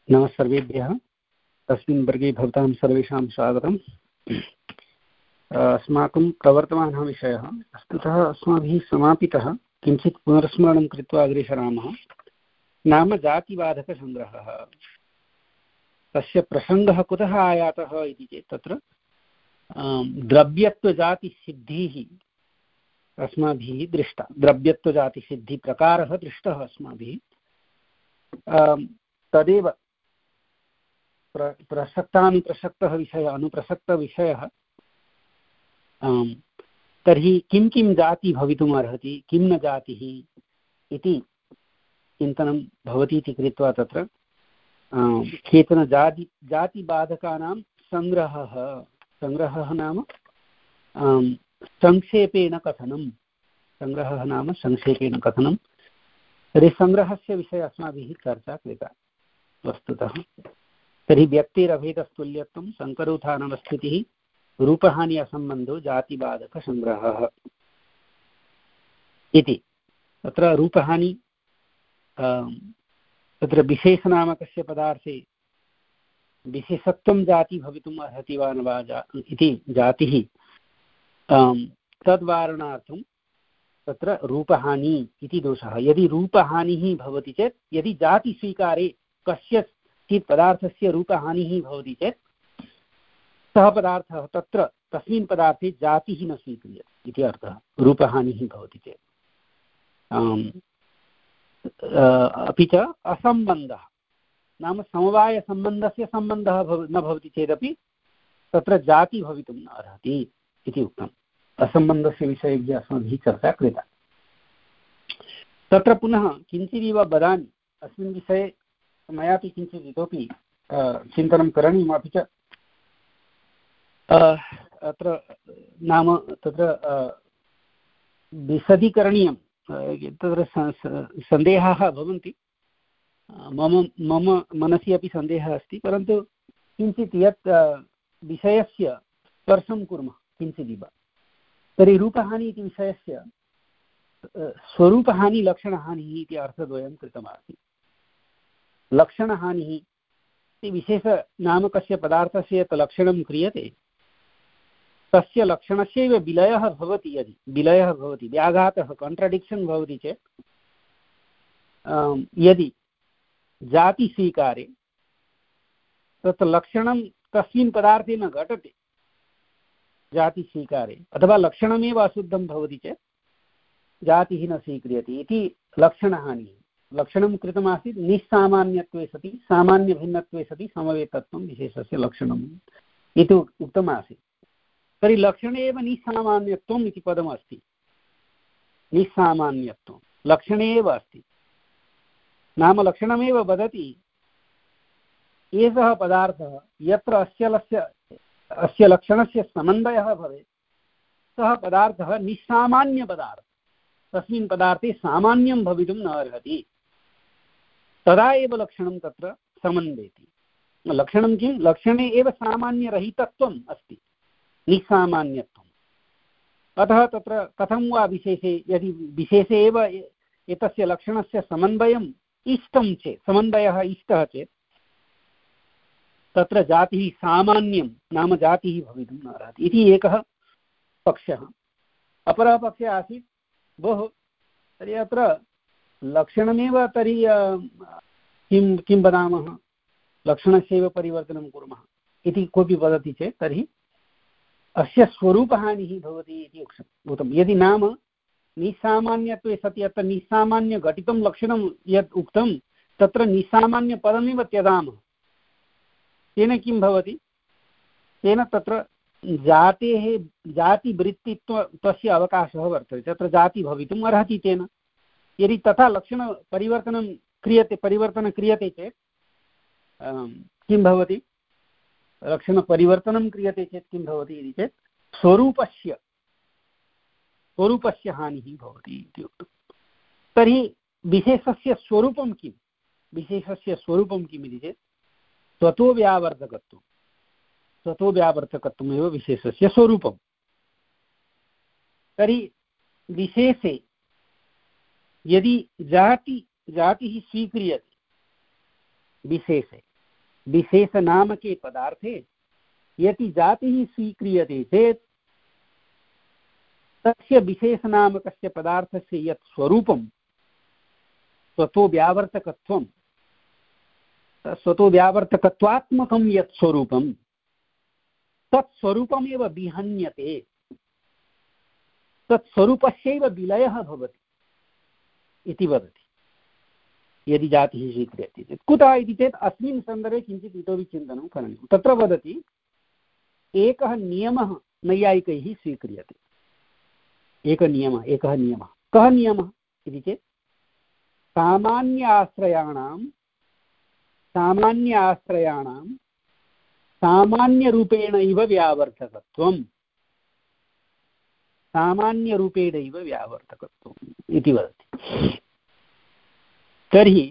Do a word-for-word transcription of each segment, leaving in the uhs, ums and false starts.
नमः सर्वेभ्यः। तस्मिन् वर्गे भवतां सर्वेषां स्वागतम्। अस्माकं प्रवर्तमानः विषयः वस्तुतः अस्माभिः समापितः, किञ्चित् पुनर्स्मरणं कृत्वा अग्रे सरामः। नाम जातिबाधकसङ्ग्रहः। तस्य प्रसङ्गः कुतः आयातः इति चेत् तत्र द्रव्यत्वजातिसिद्धिः अस्माभिः दृष्टा, द्रव्यत्वजातिसिद्धिप्रकारः दृष्टः अस्माभिः। तदेव प्र प्रसक्तानुप्रसक्तः विषयः अनुप्रसक्तविषयः। तर्हि किं किं जाति भवितुम् अर्हति, किं न जातिः इति चिन्तनं भवति इति कृत्वा तत्र केचन जाति जातिबाधकानां सङ्ग्रहः सङ्ग्रहः नाम संक्षेपेण कथनं सङ्ग्रहः नाम संक्षेपेण कथनं। तर्हि सङ्ग्रहस्य विषये अस्माभिः चर्चा कृता वस्तुतः। तर्हि व्यक्तिरभेदस्तुल्यत्वं सङ्करोत्थानवस्थितिः रूपहानि असम्बन्धो जातिबाधकसङ्ग्रहः इति। तत्र रूपहानि तत्र विशेषनामकस्य पदार्थे विशेषत्वं जाति भवितुम् अर्हति वा न वा इति जातिः, तद्वारणार्थं तत्र रूपहानि इति दोषः। यदि रूपहानिः भवति चेत्, यदि जातिस्वीकारे कस्यचित् पदार्थस्य रूपहानिः भवति चेत् सः पदार्थः तत्र तस्मिन् पदार्थे जातिः न स्वीक्रियते इति अर्थः। रूपहानिः भवति चेत् अपि च असम्बन्धः नाम समवायसम्बन्धस्य सम्बन्धः भव न भवति चेदपि तत्र जाति भवितुं न अर्हति इति उक्तम्। असम्बन्धस्य विषये अस्माभिः चर्चा कृता। तत्र पुनः किञ्चिदिव वदामि। अस्मिन् विषये मयापि किञ्चित् इतोपि चिन्तनं करणीयम्, अपि च अत्र नाम तत्र विशदीकरणीयं। तत्र सन्देहाः भवन्ति, मम मम मनसि अपि सन्देहः अस्ति, परन्तु किञ्चित् यत् विषयस्य स्पर्शं कुर्मः किञ्चिदिव। तर्हि रूपहानि इति विषयस्य स्वरूपहानि लक्षणहानिः इति अर्थद्वयं कृतमासीत्। लक्षणहानिः इति विशेषनामकस्य पदार्थस्य यत् लक्षणं क्रियते तस्य लक्षणस्यैव विलयः भवति। यदि विलयः भवति, व्याघातः काण्ट्राडिक्षन् भवति चेत्, यदि जातिस्वीकारे तत् लक्षणं तस्मिन् पदार्थे न घटते जातिस्वीकारे, अथवा लक्षणमेव अशुद्धं भवति चेत् जातिः न स्वीक्रियते इति लक्षणहानिः। लक्षणं कृतमासीत् निस्सामान्यत्वे सति सामान्यभिन्नत्वे सति समवेतत्वं विशेषस्य लक्षणम् इति उक्तमासीत्। तर्हि लक्षणे एव निस्सामान्यत्वम् इति पदमस्ति। निस्सामान्यत्वं लक्षणे एव अस्ति, नाम लक्षणमेव वदति एषः पदार्थः यत्र अस्य लस्य अस्य लक्षणस्य समन्वयः भवेत् सः पदार्थः निस्सामान्यपदार्थः, तस्मिन् पदार्थे सामान्यं भवितुं न अर्हति। तदा एव लक्षणं तत्र समन्वयति। लक्षणं किं? लक्षणे एव सामान्यरहितत्वम् अस्ति, निस्सामान्यत्वम्। अतः तत्र कथं वा विशेषे, यदि विशेषे एव एतस्य लक्षणस्य समन्वयम् इष्टं चेत्, समन्वयः इष्टः चेत् तत्र जातिः सामान्यं नाम जातिः भवितुं न अर्हति इति एकः पक्षः। अपरः पक्षः आसीत्, भोः तर्हि अत्र लक्षणमेव, तर्हि किं किं वदामः, लक्षणस्यैव परिवर्तनं कुर्मः इति कोऽपि वदति चेत् तर्हि अस्य स्वरूपहानिः भवति इति उक्तम्। यदि नाम निस्सामान्यत्वे सति अत्र निस्सामान्यघटितं लक्षणं यत् उक्तं तत्र निस्सामान्यपदमेव त्यजामः, तेन किं भवति, तेन तत्र जातेः जातिवृत्तित्व तस्य अवकाशः वर्तते, तत्र जाति भवितुम् अर्हति तेन। यदि तथा लक्षणपरिवर्तनं क्रियते परिवर्तनं क्रियते चेत् किं भवति, लक्षणपरिवर्तनं क्रियते चेत् किं भवति इति चेत् स्वरूपस्य स्वरूपस्य हानिः भवति इति उक्तं। तर्हि विशेषस्य स्वरूपं किं? विशेषस्य स्वरूपं किम् इति चेत् स्वतो व्यावर्तकत्वं। स्वतो व्यावर्तकत्वमेव विशेषस्य स्वरूपं। तर्हि विशेषे यदि जाति जातिः स्वीक्रियते विशेषे, विशेषनामके पदार्थे यदि जातिः स्वीक्रियते चेत् तस्य विशेषनामकस्य पदार्थस्य यत् स्वरूपं स्वतो व्यावर्तकत्वं स्वतो व्यावर्तकत्वात्मकं यत् स्वरूपं तत् स्वरूपमेव विहन्यते, तत् स्वरूपस्यैव विलयः भवति इति वदति यदि जातिः स्वीक्रियते चेत्। कुतः इति चेत् अस्मिन् सन्दर्भे किञ्चित् इतोपि चिन्तनं करणीयं। तत्र वदति एकः नियमः नैयायिकैः स्वीक्रियते, एकः नियमः एकः नियमः कः नियमः इति चेत् सामान्य आश्रयाणां सामान्य आश्रयाणां सामान्यरूपेण इव व्यावर्तकत्वं सामान्यरूपेण इव व्यावर्तकत्वम् इति वदति। तर्हि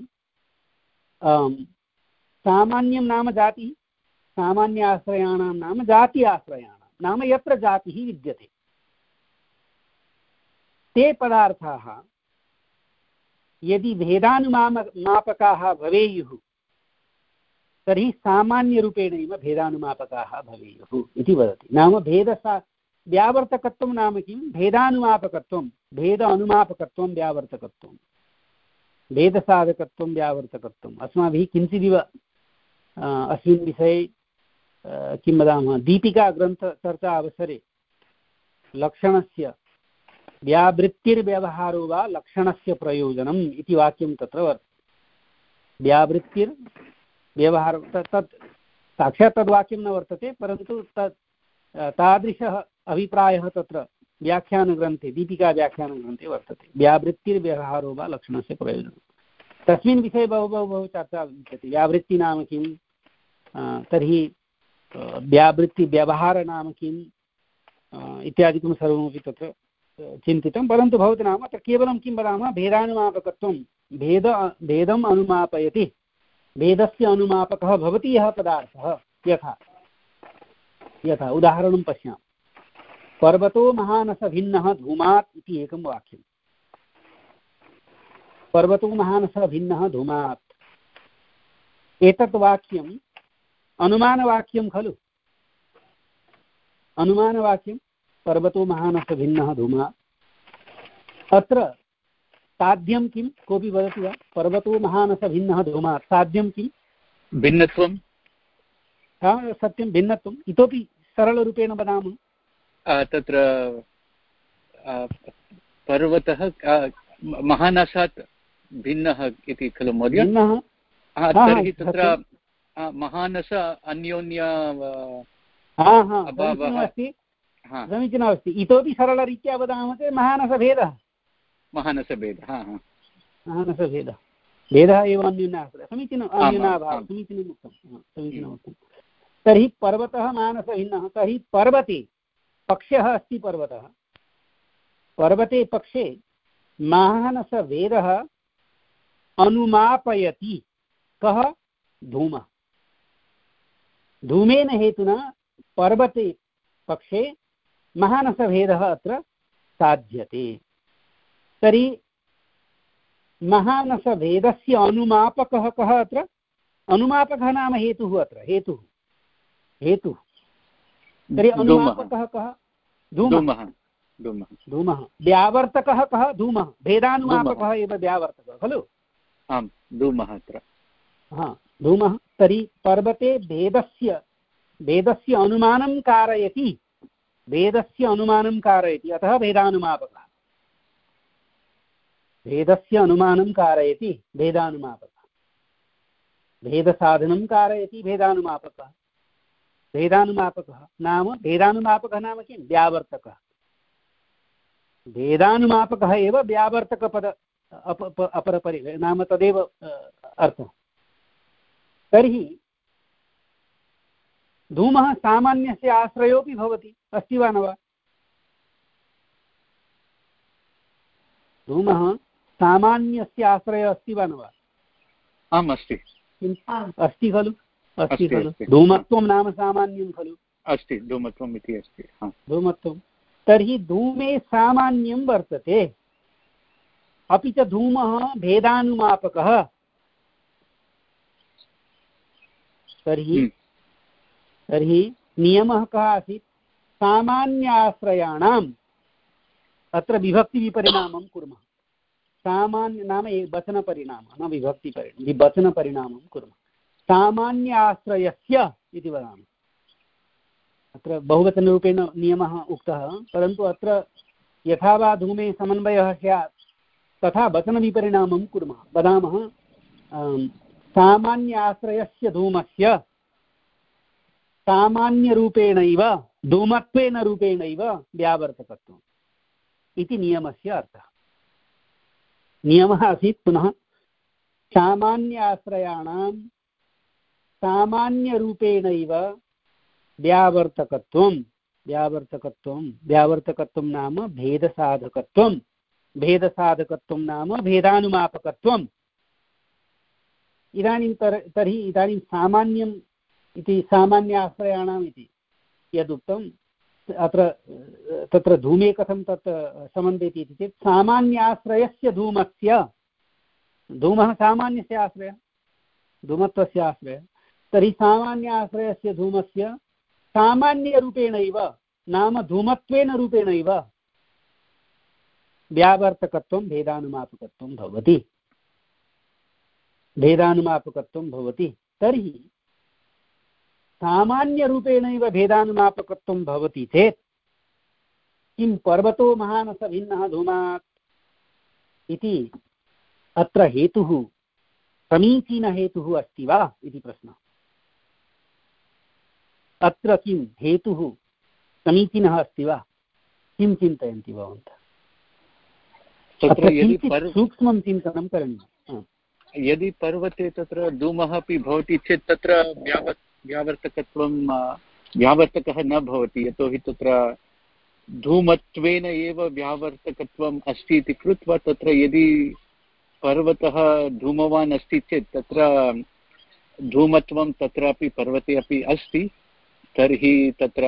सामान्यं नाम जातिः, सामान्य आश्रयाणां नाम जाति आश्रयाणां नाम यत्र जातिः विद्यते ते पदार्थाः यदि भेदानुमापकाः भवेयुः तर्हि सामान्यरूपेणैव भेदानुमापकाः भवेयुः इति वदति। नाम भेदसा व्यावर्तकत्वं नाम किं? भेदानुमापकत्वं, भेद अनुमापकत्वं व्यावर्तकत्वं, भेदसाधकत्वं व्यावर्तकत्वम्। अस्माभिः किञ्चिदिव अस्मिन् विषये किं वदामः, दीपिकाग्रन्थचर्चा अवसरे लक्षणस्य व्यावृत्तिर्व्यवहारो वा लक्षणस्य प्रयोजनम् इति वाक्यं तत्र वर्तते। व्यावृत्तिर्व्यवहार तत् साक्षात् तद्वाक्यं न वर्तते, परन्तु तत् तादृशः अभिप्रायः तत्र व्याख्यानग्रन्थे दीपिकाव्याख्यानग्रन्थे वर्तते। व्यावृत्तिर्व्यवहारो वा लक्षणस्य प्रयोजनं, तस्मिन् विषये बहु बहु बहु चर्चा विद्यते। व्यावृत्ति नाम किं, तर्हि व्यावृत्तिव्यवहार नाम किम् इत्यादिकं सर्वमपि तत्र चिन्तितं। परन्तु भवतु नाम अत्र केवलं किं वदामः, भेदानुमापकत्वं, भेद भेदम् अनुमापयति, भेदस्य अनुमापकः भवति यः पदार्थः। यथा यथा उदाहरणं पश्यामः, पर्वतो महानस भिन्नः धूमात् इति एकं वाक्यं। पर्वतो महानस भिन्नः धूमात्, एतत् वाक्यम् अनुमानवाक्यं खलु, अनुमानवाक्यं पर्वतो महानस भिन्नः धूमात्। अत्र साध्यं किं, कोऽपि वदति वा? पर्वतो महानस भिन्नः धूमात् साध्यं किं? भिन्नत्वं। सत्यं, भिन्नत्वम्। इतोपि सरलरूपेण वदामः, तत्र पर्वतः महानसात् भिन्नः इति खलु महोदय? भिन्नः, तर्हि तत्र महानस अन्योन्य अस्ति, समीचीनमस्ति। इतोपि सरलरीत्या वदामः चेत् महानसभेदः, महानसभेदः महानसभेदः भेदः एव अन्योन्याश्रयः। समीचीनम्, अन्योन्याभावः, समीचीनम् उक्तं, समीचीनम् उक्तं। तर्हि पर्वतः मानसभिन्नः, तर्हि पर्वते पक्षः अस्ति, पर्वतः पर्वते पक्षे मानसभेदः अनुमापयति कः? धूमः। धूमेन हेतुना पर्वते पक्षे महानसभेदः अत्र साध्यते। तर्हि महानसभेदस्य अनुमापकः कः अत्र? अनुमापकः नाम हेतुः, अत्र हेतुः हेतुः तर्हि अनुमापकः कः? धूमः। धूमः। व्यावर्तकः कः? धूमः। भेदानुमापकः एव व्यावर्तकः खलु? आम्, धूमः अत्र। हा, धूमः। तर्हि पर्वते भेदस्य भेदस्य अनुमानं कारयति, भेदस्य अनुमानं कारयति, अतः भेदानुमापकः। भेदस्य अनुमानं कारयति भेदानुमापकः, भेदसाधनं कारयति भेदानुमापकः। भेदानुमापकः नाम भेदानुमापकः नाम किं? व्यावर्तकः। भेदानुमापकः एव व्यावर्तकपद अप अपरपरि नाम तदेव अर्थः। तर्हि धूमः सामान्यस्य आश्रयोऽपि भवति, अस्ति वा न वा? धूमः सामान्यस्य आश्रयः अस्ति वा न वा? आम्, अस्ति। अस्ति खलु? अस्ति खलु? धूमत्वं नाम सामान्यं खलु? अस्ति, धूमत्वम् इति अस्ति। धूमत्वं। तर्हि धूमे सामान्यं वर्तते, अपि च धूमः भेदानुमापकः। तर्हि तर्हि नियमः कः आसीत्? सामान्याश्रयाणाम्, अत्र विभक्तिविपरिणामं कुर्मः। सामान्य नाम वचनपरिणामः न विभक्तिपरिणामः, वचनपरिणामं कुर्मः। सामान्याश्रयस्य इति वदामः। अत्र बहुवचनरूपेण नियमः उक्तः, परन्तु अत्र यथा वा धूमे समन्वयः स्यात् तथा वचनविपरिणामं कुर्मः। वदामः सामान्याश्रयस्य धूमस्य सामान्यरूपेणैव धूमत्वेन रूपेणैव व्यावर्तकत्वम् इति नियमस्य अर्थः। नियमः आसीत् पुनः सामान्याश्रयाणां सामान्यरूपेणैव व्यावर्तकत्वं व्यावर्तकत्वं व्यावर्तकत्वं नाम भेदसाधकत्वं भेदसाधकत्वं नाम भेदानुमापकत्वम्। इदानीं तर तर्हि इदानीं सामान्यम् इति सामान्याश्रयाणाम् इति यदुक्तम् अत्र तत्र धूमे कथं तत् समन्वयति इति चेत् सामान्याश्रयस्य धूमस्य, धूमः सामान्यस्य आश्रयः, धूमत्वस्य आश्रयः, तर्हि सामान्याश्रयस्य धूमस्य सामान्यरूपेणैव नाम धूमत्वेन रूपेणैव व्यावर्तकत्वं भेदानुमापकत्वं भवति भेदानुमापकत्वं भवति तर्हि सामान्यरूपेणैव भेदानुमापकत्वं भवति चेत् किं पर्वतो महानसभिन्नः धूमात् इति अत्र हेतुः समीचीनहेतुः अस्ति वा इति प्रश्नः। अत्र किं हेतुः समीचीनः अस्ति वा? किं चिन्तयन्ति भवन्तः? तत्र यदि सूक्ष्मं चिन्तनं करणीयम्। यदि पर्वते तत्र धूमः अपि भवति चेत् तत्र व्यावर् व्यावर्तकत्वं व्यावर्तकः न भवति, यतोहि तत्र धूमत्वेन एव व्यावर्तकत्वम् अस्ति इति कृत्वा तत्र यदि पर्वतः धूमवान् अस्ति चेत् तत्र धूमत्वं तत्रापि पर्वते अपि अस्ति, तर्हि तत्र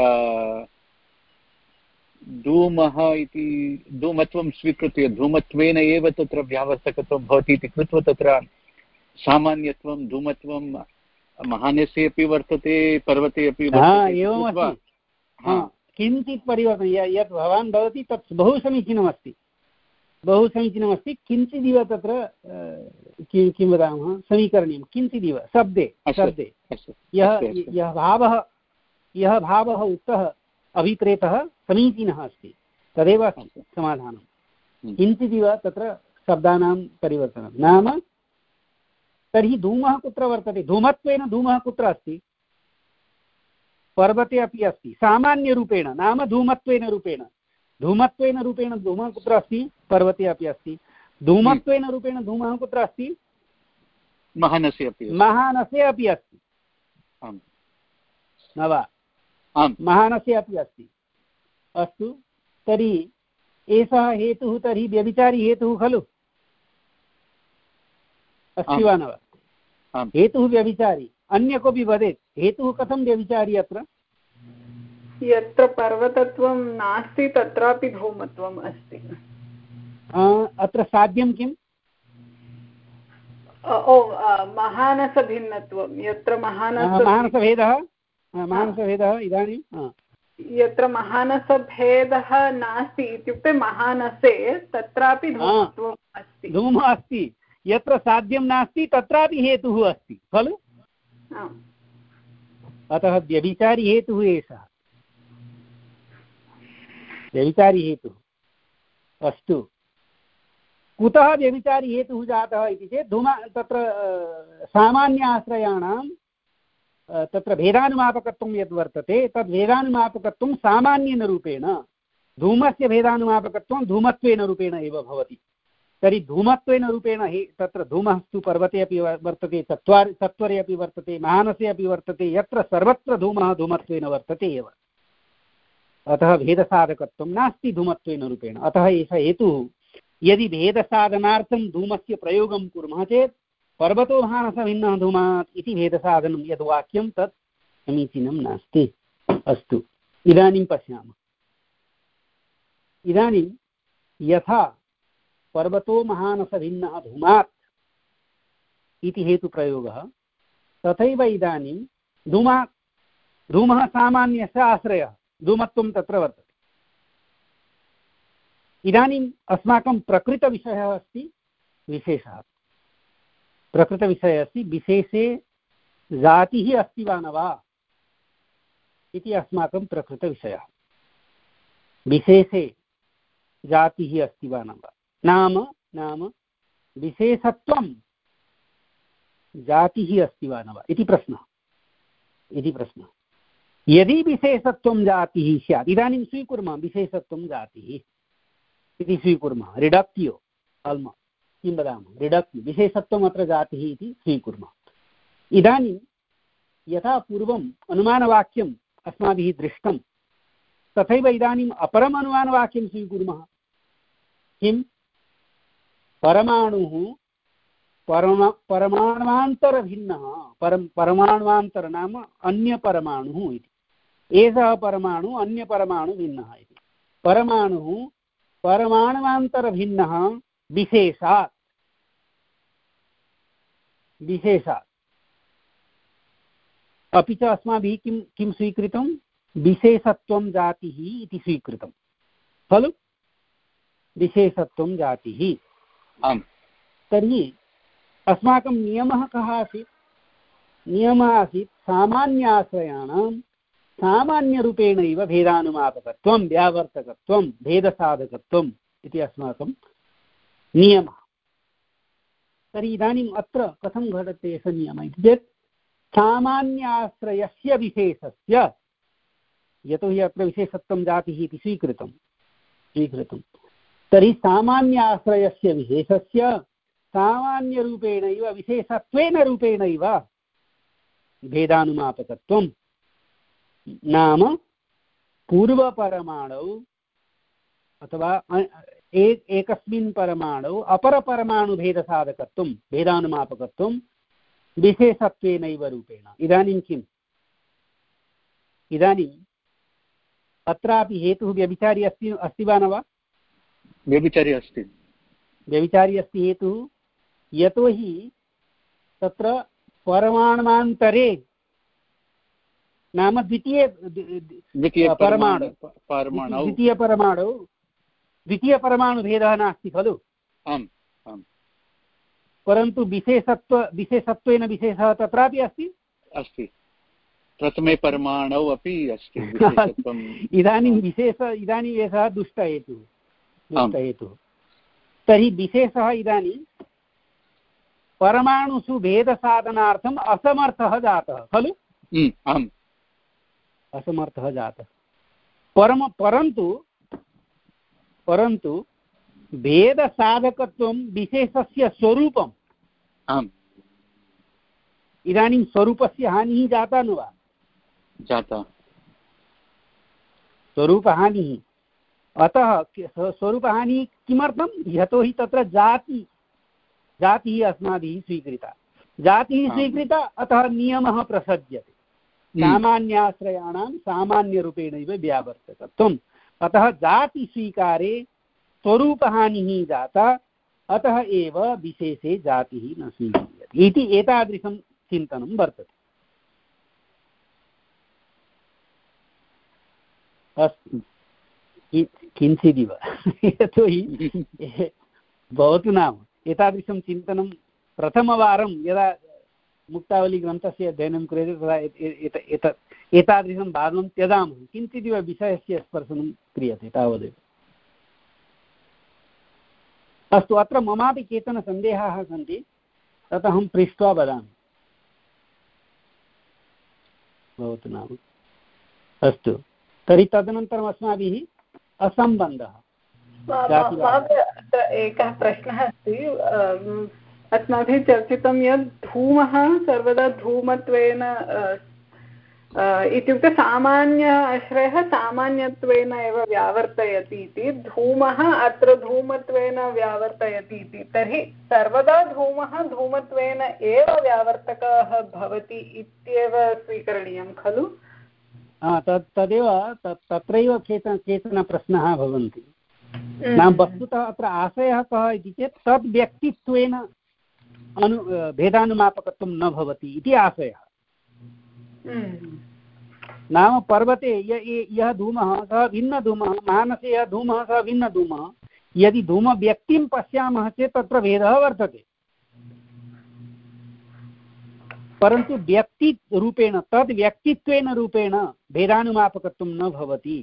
धूमः इति धूमत्वं स्वीकृत्य धूमत्वेन एव तत्र व्यावर्तकत्वं भवति इति कृत्वा तत्र सामान्यत्वं धूमत्वं महानसे अपि वर्तते पर्वते अपि वर्तते। किञ्चित् परिवर्तनं यत् भवान् भवति तत् बहु समीचीनमस्ति बहु समीचीनमस्ति किञ्चिदिव तत्र किं किं वदामः समीकरणीयं किञ्चिदिव शब्दे शब्दे यः यः भावः यः भावः उक्तः अभिप्रेतः समीचीनः अस्ति तदेव अस्ति समाधानं। किञ्चिदिव तत्र शब्दानां परिवर्तनं नाम तर्हि धूमः कुत्र वर्तते? धूमत्वेन धूमः कुत्र अस्ति? पर्वते अपि अस्ति सामान्यरूपेण नाम धूमत्वेन रूपेण धूमत्वेन रूपेण धूमः कुत्र अस्ति? पर्वते अपि अस्ति। धूमत्वेन रूपेण धूमः कुत्र अस्ति? महानसे अपि महानसे अपि अस्ति न वा? महानसे अपि अस्ति। अस्तु तर्हि एषः हेतुः तर्हि व्यभिचारी हेतुः खलु? अस्ति वा न वा? हेतुः व्यभिचारी। अन्य कोऽपि वदेत् हेतुः कथं व्यभिचारी? अत्र यत्र पर्वतत्वं नास्ति तत्रापि धूमत्वम् अस्ति। अत्र साध्यं किम्? ओ महानसभिन्नत्वं यत्र महानस महानसभेदः महानसभेदः इदानीं यत्र महानसभेदः नास्ति इत्युक्ते महानसे तत्रापि धूमत्वम् अस्ति। धूमः अस्ति। यत्र साध्यं नास्ति तत्रापि हेतुः अस्ति खलु? अतः व्यभिचारी हेतुः एषः व्यभिचारी हेतुः। अस्तु कुतः व्यभिचारी हेतुः जातः इति चेत् धूम तत्र सामान्याश्रयाणां तत्र भेदानुमापकत्वं यद् वर्तते तद् भेदानुमापकत्वं सामान्येन रूपेण धूमस्य भेदानुमापकत्वं धूमत्वेन रूपेण एव भवति। तर्हि धूमत्वेन रूपेण हि तत्र धूमः तु पर्वते अपि वर्तते चत्वारि चत्वरे अपि वर्तते महानसे अपि वर्तते यत्र सर्वत्र धूमः धूमत्वेन वर्तते एव। अतः भेदसाधकत्वं नास्ति धूमत्वेन रूपेण। अतः एषः हेतुः यदि भेदसाधनार्थं धूमस्य प्रयोगं कुर्मः चेत् पर्वतो महानसभिन्नः धूमात् इति भेदसाधनं यद् वाक्यं तत् समीचीनं नास्ति। अस्तु इदानीं पश्यामः। इदानीं यथा पर्वतो महानसभिन्नः धूमात् इति हेतुप्रयोगः तथैव इदानीं धूमः धूमः सामान्यस्य आश्रयः, धूमत्वं तत्र वर्तते। इदानीम् अस्माकं प्रकृतविषयः अस्ति विशेषः। प्रकृतविषयः अस्ति विशेषे जातिः अस्ति वा न वा इति अस्माकं प्रकृतविषयः। विशेषे जातिः अस्ति वा न वा, नाम नाम विशेषत्वं जातिः अस्ति वा न वा इति प्रश्नः इति प्रश्नः। यदि विशेषत्वं जातिः स्यात्, इदानीं स्वीकुर्मः विशेषत्वं जातिः इति स्वीकुर्मः, रिडक्टियो अल्म किं वदामः, रिडक्टियो, विशेषत्वम् अत्र जातिः इति स्वीकुर्मः। इदानीं यथा पूर्वम् अनुमानवाक्यम् अस्माभिः दृष्टं तथैव इदानीम् अपरम् अनुमानवाक्यं स्वीकुर्मः। किं? परमाणुः परमा परमाणुवान्तरभिन्नः, परं परमाणुवान्तर नाम अन्यपरमाणुः इति। एषः परमाणु अन्यपरमाणुभिन्नः इति। परमाणुः परमाणुवान्तरभिन्नः विशेषात् विशेषात् अपि च अस्माभिः किं किं स्वीकृतं, विशेषत्वं जातिः इति स्वीकृतं खलु। विशेषत्वं जातिः। आम्। तर्हि अस्माकं नियमः कः आसीत्? नियमः आसीत् सामान्याश्रयाणां सामान्यरूपेणैव भेदानुमापकत्वं व्यावर्तकत्वं भेदसाधकत्वम् इति अस्माकं नियमः। तर्हि इदानीम् अत्र कथं घटते एषः नियमः इति चेत् सामान्याश्रयस्य विशेषस्य, यतोहि अत्र विशेषत्वं जातिः इति स्वीकृतं स्वीकृतं तर्हि सामान्याश्रयस्य विशेषस्य सामान्यरूपेणैव विशेषत्वेन रूपेणैव भेदानुमापकत्वं, नाम पूर्वपरमाणौ अथवा एक एकस्मिन् परमाणौ अपरपरमाणुभेदसाधकत्वं भेदानुमापकत्वं विशेषत्वेनैव रूपेण। इदानीं किम्? इदानीम् अत्रापि हेतुः व्यभिचारी अस्ति अस्ति वा न वा? व्यभिचारी अस्ति। व्यभिचारी अस्ति हेतुः यतोहि तत्र परमाणुमान्तरे नाम द्वितीय परमाणु द्वितीयपरमाणु द्वितीयपरमाणुभेदः नास्ति खलु। आम् आम्। परन्तु विशेषत्व विशेषत्वेन विशेषः तत्रापि अस्ति अस्ति। प्रथमे परमाणौ अपि अस्ति। इदानीं विशेष इदानीम् एषः दुष्टहेतुः दुष्टहेतुः तर्हि विशेषः इदानीं परमाणुषु भेदसाधनार्थम् असमर्थः जातः खलु। आम्। असमर्थः जातः। परम परन्तु परन्तु भेदसाधकत्वं विशेषस्य स्वरूपम्। आम्। इदानीं स्वरूपस्य हानिः जाता न वा? जाता। स्वरूपहानिः। अतः स्वरूपहानिः किमर्थं? यतोहि तत्र जाति जातिः अस्माभिः स्वीकृता जातिः स्वीकृता अतः नियमः प्रसज्यते सामान्याश्रयाणां सामान्यरूपेणैव व्यावर्तकत्वम्। अतः जातिस्वीकारे स्वरूपहानिः जाता, अतः एव विशेषे जातिः न स्वीक्रियते इति एतादृशं चिन्तनं वर्तते। अस्तु, किञ्चिदिव यतोहि भवतु नाम एतादृशं चिन्तनं प्रथमवारं यदा मुक्तावलीग्रन्थस्य अध्ययनं क्रियते तदा एतादृशं भागं त्यजामः, किञ्चिदिव विषयस्य स्पर्शनं क्रियते तावदेव। अस्तु, अत्र ममापि केचन सन्देहाः सन्ति, तत् अहं पृष्ट्वा वदामि। भवतु नाम। अस्तु, तर्हि तदनन्तरम् अस्माभिः असम्बन्धः। एकः प्रश्नः अस्ति। अस्माभिः चर्चितं यत् धूमः सर्वदा धूमत्वेन इत्युक्ते सामान्य आश्रयः सामान्यत्वेन एव व्यावर्तयति इति, धूमः अत्र धूमत्वेन व्यावर्तयति इति। तर्हि सर्वदा धूमः धूमत्वेन एव व्यावर्तकः भवति इत्येव स्वीकरणीयं खलु? तत् तदेव तत्रैव केचन केचन प्रश्नाः भवन्ति। नाम वस्तुतः अत्र आशयः कः इति चेत् तद् व्यक्तित्वेन अनु भेदानुमापकत्वं न भवति इति आशयः। नाम पर्वते यः धूमः सः भिन्नधूमः, मानसे यः धूमः सः भिन्नधूमः। यदि धूमव्यक्तिं पश्यामः चेत् तत्र भेदः वर्तते, परन्तु व्यक्तिरूपेण तद् व्यक्तित्वेन रूपेण भेदानुमापकत्वं न भवति,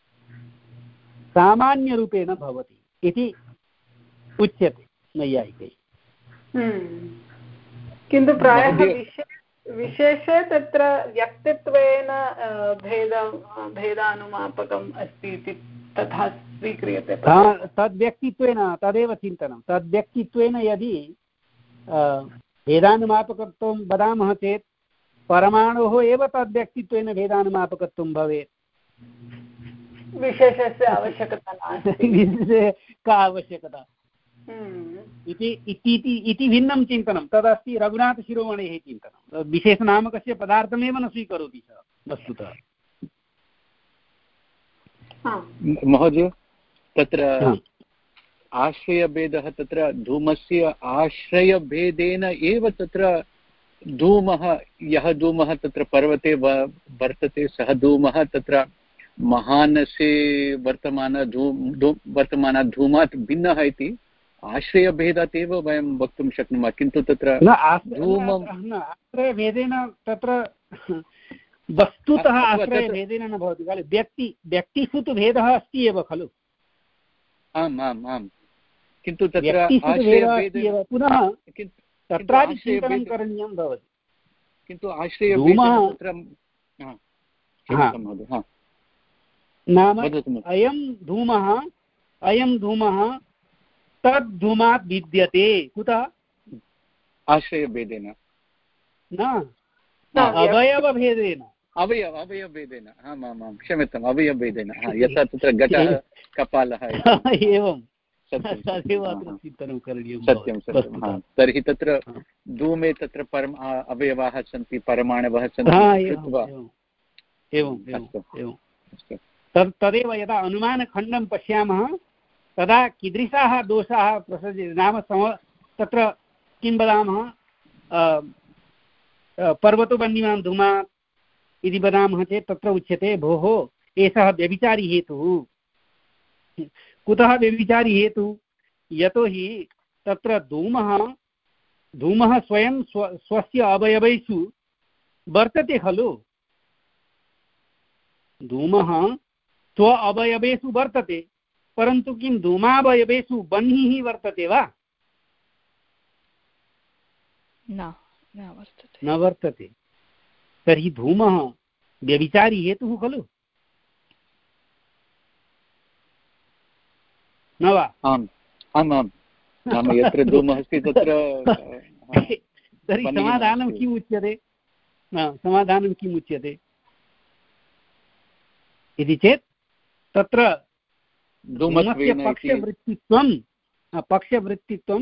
सामान्यरूपेण भवति इति उच्यते नैयायिकैः। किन्तु प्रायः विशेषे तत्र व्यक्तित्वेन भेद भेदानुमापकम् अस्ति इति तथा स्वीक्रियते। तद्व्यक्तित्वेन तदेव चिन्तनं, तद्व्यक्तित्वेन यदि भेदानुमापकत्वं वदामः चेत् परमाणोः एव तद्व्यक्तित्वेन भेदानुमापकत्वं भवेत्, विशेषस्य आवश्यकता नास्ति। विशेषे का आवश्यकता इति भिन्नं चिन्तनं तदस्ति रघुनाथशिरोमणेः चिन्तनं। विशेषनामकस्य पदार्थमेव न स्वीकरोति सः वस्तुतः। महोदय, तत्र आश्रयभेदः, तत्र धूमस्य आश्रयभेदेन एव तत्र धूमः, यः धूमः तत्र पर्वते वर्तते सः धूमः तत्र महानसे वर्तमान धूम वर्तमान धूमात् भिन्नः इति आश्रयभेदात् एव वयं वक्तुं शक्नुमः। किन्तु तत्र आश्रयभेदेन तत्र वस्तुतः आश्रयभेदेन न भवति खलु, व्यक्ति व्यक्तिषु तु भेदः अस्ति एव खलु। आम् आम् आम्, किन्तु तत्र पुनः तत्रापि चिन्तनं करणीयं भवति। किन्तु आश्रयभेदेन तत्र नाम अयं धूमः अयं धूमः तद्धूमात् विद्यते, कुतः? आश्रयभेदेन न, अवयवभेदेन। अवयव अवयवभेदेन, आम् आम् आम्, क्षम्यताम्, अवयवभेदेन। यथा तत्र घटः कपालः एवं तदेव अत्र चिन्तनं करणीयं। सत्यं सत्यं। तर्हि तत्र धूमे तत्र परम अवयवाः सन्ति, परमाणवः सन्ति। तद् तदेव यदा अनुमानखण्डं पश्यामः तदा कीदृशाः दोषाः प्रसज्यन्ते नाम सम तत्र किं वदामः, पर्वतो वह्निमान् धूमात् इति वदामः चेत् तत्र उच्यते भोः एषः व्यभिचारी हेतुः। कुतः व्यभिचारी हेतुः? यतोहि तत्र धूमः धूमः स्वयं स्व स्वस्य अवयवैषु वर्तते खलु, धूमः स्व अवयवेषु वर्तते, परन्तु किं धूमावयवेषु बह्निः वर्तते वा? न वर्तते। न वर्तते। तर्हि धूमः व्यभिचारी हेतुः खलु, न वा? आम् आम् आम्, नाम यत्र धूमः अस्ति तत्र तर्हि समाधानं किम् उच्यते? समाधानं किम् उच्यते इति चेत् तत्र धूमस्य पक्षवृत्तित्वं पक्षवृत्तित्वं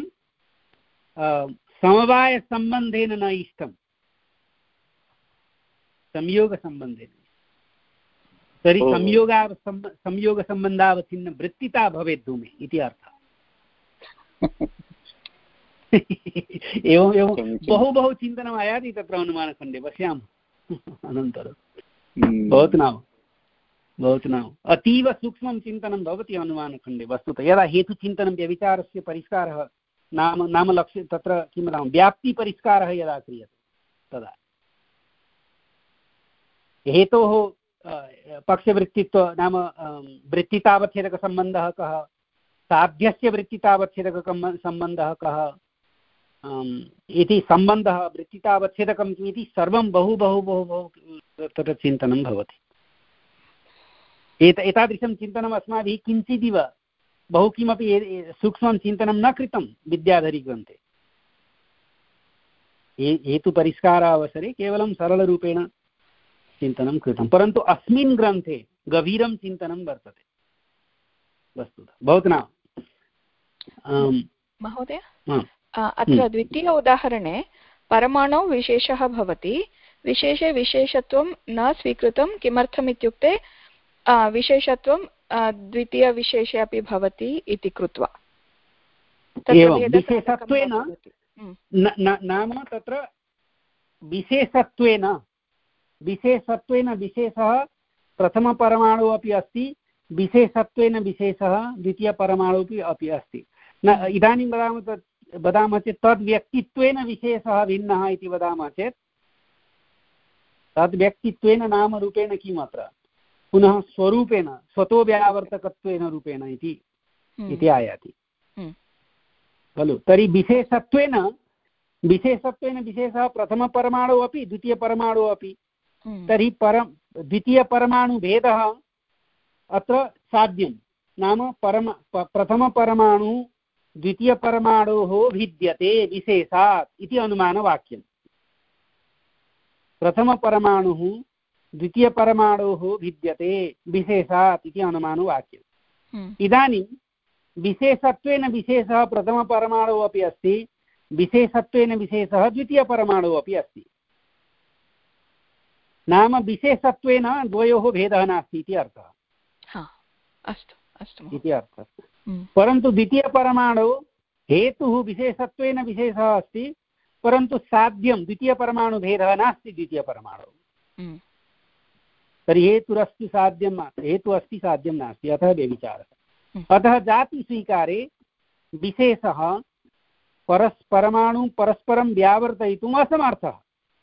समवायसम्बन्धेन न इष्टं, संयोगसम्बन्धेन। तर्हि संयोगा संयोगसम्बन्धावच्छिन्न वृत्तिता भवेत् धूमे इति अर्थः। एवम् एवं बहु बहु चिन्तनम् आयाति तत्र अनुमानखण्डे, पश्यामः अनन्तरं। भवतु नाम भवतु नाम अतीव सूक्ष्मं चिन्तनं भवति अनुमानखण्डे वस्तुतः। यदा हेतुचिन्तनं व्यभिचारस्य परिष्कारः नाम नाम लक्ष्य तत्र किं वदामः व्याप्तिपरिष्कारः यदा क्रियते तदा हेतोः पक्षवृत्तित्व नाम वृत्तितावच्छेदकसम्बन्धः कः, साध्यस्य वृत्तितावच्छेदकं सम्बन्धः कः इति सम्बन्धः वृत्तितावच्छेदकम् इति सर्वं बहु बहु बहु बहु तत्र चिन्तनं भवति। एत एतादृशं चिन्तनम् अस्माभिः किञ्चिदिव बहु किमपि सूक्ष्मं चिन्तनं न कृतं विद्याधरीग्रन्थे। हेतुपरिष्कारावसरे केवलं सरलरूपेण चिन्तनं कृतं, परन्तु अस्मिन् ग्रन्थे गभीरं चिन्तनं वर्तते वस्तुतः। भवतु नाम महोदय, अत्र द्वितीय उदाहरणे परमाणौ विशेषः भवति, विशेषे विशेषत्वं न स्वीकृतं। किमर्थम् इत्युक्ते विशेषत्वं द्वितीयविशेषे अपि भवति इति कृत्वा विशेषत्वेन नाम तत्र विशेषत्वेन विशेषत्वेन विशेषः प्रथमपरमाणु अपि अस्ति, विशेषत्वेन विशेषः द्वितीयपरमाणु अपि अस्ति। न इदानीं वदामः तत् वदामः चेत् तद् व्यक्तित्वेन विशेषः भिन्नः इति वदामः चेत् तद् व्यक्तित्वेन नामरूपेण किम् अत्र पुनः स्वरूपेण स्वतो व्यावर्तकत्वेन रूपेण इति इति आयाति खलु। तर्हि विशेषत्वेन विशेषत्वेन विशेषः प्रथमपरमाणु अपि द्वितीयपरमाणु अपि। तर्हि परं द्वितीयपरमाणुभेदः अत्र साध्यं, नाम परम प्रथमपरमाणु द्वितीयपरमाणोः भिद्यते विशेषात् इति अनुमानवाक्यं। प्रथमपरमाणुः द्वितीयपरमाणोः भिद्यते विशेषात् इति अनुमानवाक्यम्। इदानीं विशेषत्वेन विशेषः प्रथमपरमाणुः अपि अस्ति, विशेषत्वेन विशेषः द्वितीयपरमाणुः अपि अस्ति। नाम विशेषत्वेन द्वयोः भेदः नास्ति इति अर्थः। अस्तु अस्तु इति अर्थः। परन्तु द्वितीयपरमाणु हेतुः विशेषत्वेन विशेषः अस्ति, परन्तु साध्यं द्वितीयपरमाणुभेदः नास्ति द्वितीयपरमाणु। तर्हि हेतुरस्ति साध्यं हेतुः अस्ति साध्यं नास्ति, अतः व्यभिचारः। अतः जातिस्वीकारे विशेषः परस्परमाणु परस्परं व्यावर्तयितुम् असमर्थः,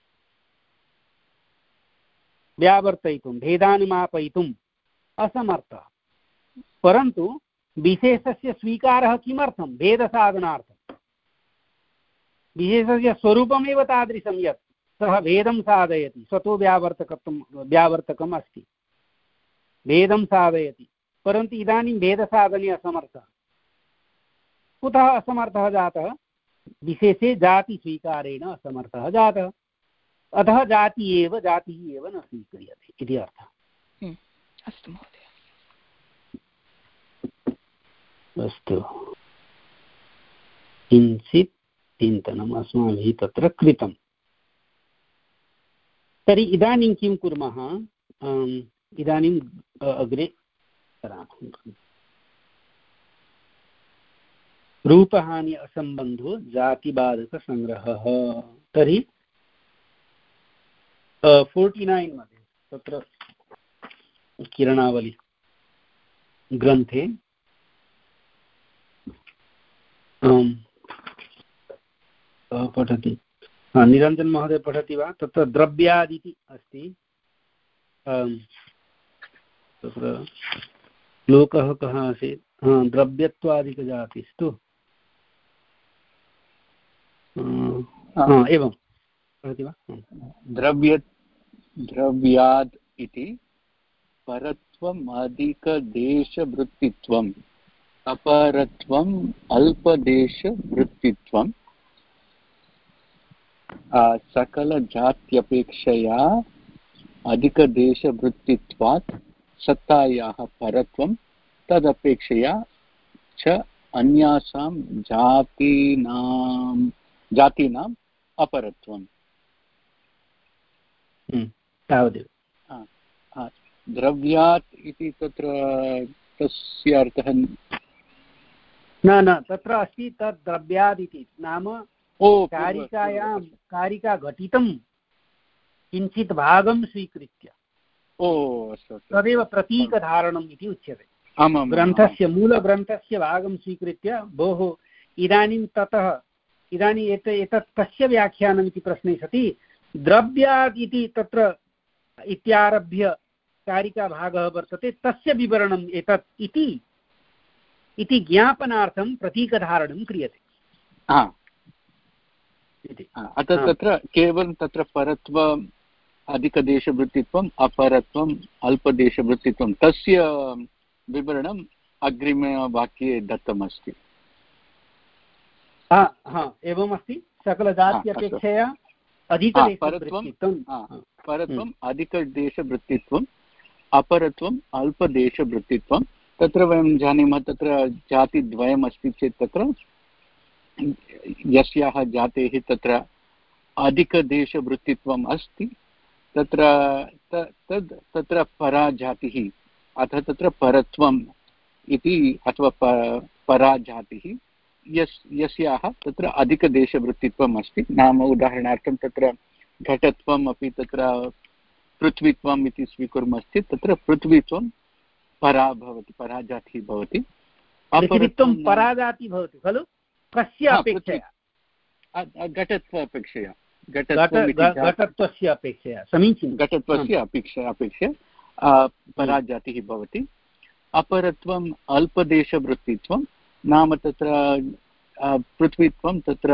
व्यावर्तयितुं भेदानुमापयितुम् असमर्थः। परन्तु विशेषस्य स्वीकारः किमर्थं? भेदसाधनार्थं। विशेषस्य स्वरूपमेव तादृशं यत् सः भेदं साधयति, स्वतो व्यावर्तकत्वं व्यावर्तकम् अस्ति, भेदं साधयति। परन्तु इदानीं भेदसाधने असमर्थः। कुतः असमर्थः जातः? विशेषे जातिस्वीकारेण असमर्थः जातः। अतः जाति एव जातिः एव न स्वीक्रियते इति अर्थः। अस्तु महोदय। अस्तु, किञ्चित् चिन्तनम् अस्माभिः तत्र कृतम्। तर्हि इदानीं किं कुर्मः? इदानीम् अग्रे सरामः। रूपहानि असम्बन्धो जातिबाधकसङ्ग्रहः। तर्हि फोर्टि नैन् मध्ये तत्र किरणावली ग्रन्थे पठति, निरञ्जन महोदय पठति वा? तत्र द्रव्यादिति अस्ति, तत्र श्लोकः कः आसीत्? द्रव्यत्वादिकजातिस्तु एवं पठति वा? द्रव्य द्रव्याद् इति परत्वम् अधिकदेशवृत्तित्वम् अपरत्वम् अल्पदेशवृत्तित्वम् सकलजात्यपेक्षया अधिकदेशवृत्तित्वात् सत्तायाः परत्वं तदपेक्षया च अन्यासां जातीनां जातीनाम् अपरत्वम्। तावदेव। द्रव्यात् इति तत्र तस्य अर्थः न न तत्र अस्ति तद् द्रव्याद् इति नाम कारिकायां कारिका घटितं किञ्चित् भागं स्वीकृत्य तदेव प्रतीकधारणम् इति उच्यते। ग्रन्थस्य मूलग्रन्थस्य भागं स्वीकृत्य भोः इदानीं ततः इदानीम् एत एतत् कस्य व्याख्यानम् इति प्रश्ने सति द्रव्याद् इति तत्र इत्यारभ्य कारिकाभागः वर्तते, तस्य विवरणम् एतत् इति इति ज्ञापनार्थं प्रतीकधारणं क्रियते। अतः तत्र केवलं तत्र परत्व अधिकदेशवृत्तित्वम् अपरत्वम् अल्पदेशवृत्तित्वं तस्य विवरणम् अग्रिमवाक्ये दत्तमस्ति। हा हा एवमस्ति। सकलजात्यपेक्षया परत्वं परत्वम् अधिकदेशवृत्तित्वम् अपरत्वम् अल्पदेशवृत्तित्वं। तत्र वयं जानीमः तत्र जातिद्वयम् अस्ति चेत् तत्र यस्याः जातेः तत्र अधिकदेशवृत्तित्वम् अस्ति तत्र तद् तत्र पराजातिः अतः तत्र परत्वम् इति अथवा पराजातिः यस् यस्याः तत्र अधिकदेशवृत्तित्वम् अस्ति। नाम उदाहरणार्थं तत्र घटत्वम् अपि तत्र पृथ्वीत्वम् इति स्वीकुर्मश्चेत् तत्र पृथ्वीत्वं परा भवति, पराजातिः भवति। पृथ्वीत्वं पराजातिः भवति खलु, कस्य अपेक्षया? घटत्व अपेक्षया, घटत्वस्य अपेक्षया, समीचीनं, घटत्वस्य अपेक्षा अपेक्षया पराजातिः भवति। अपरत्वम् अल्पदेशवृत्तित्वं, नाम तत्र पृथ्वीत्वं तत्र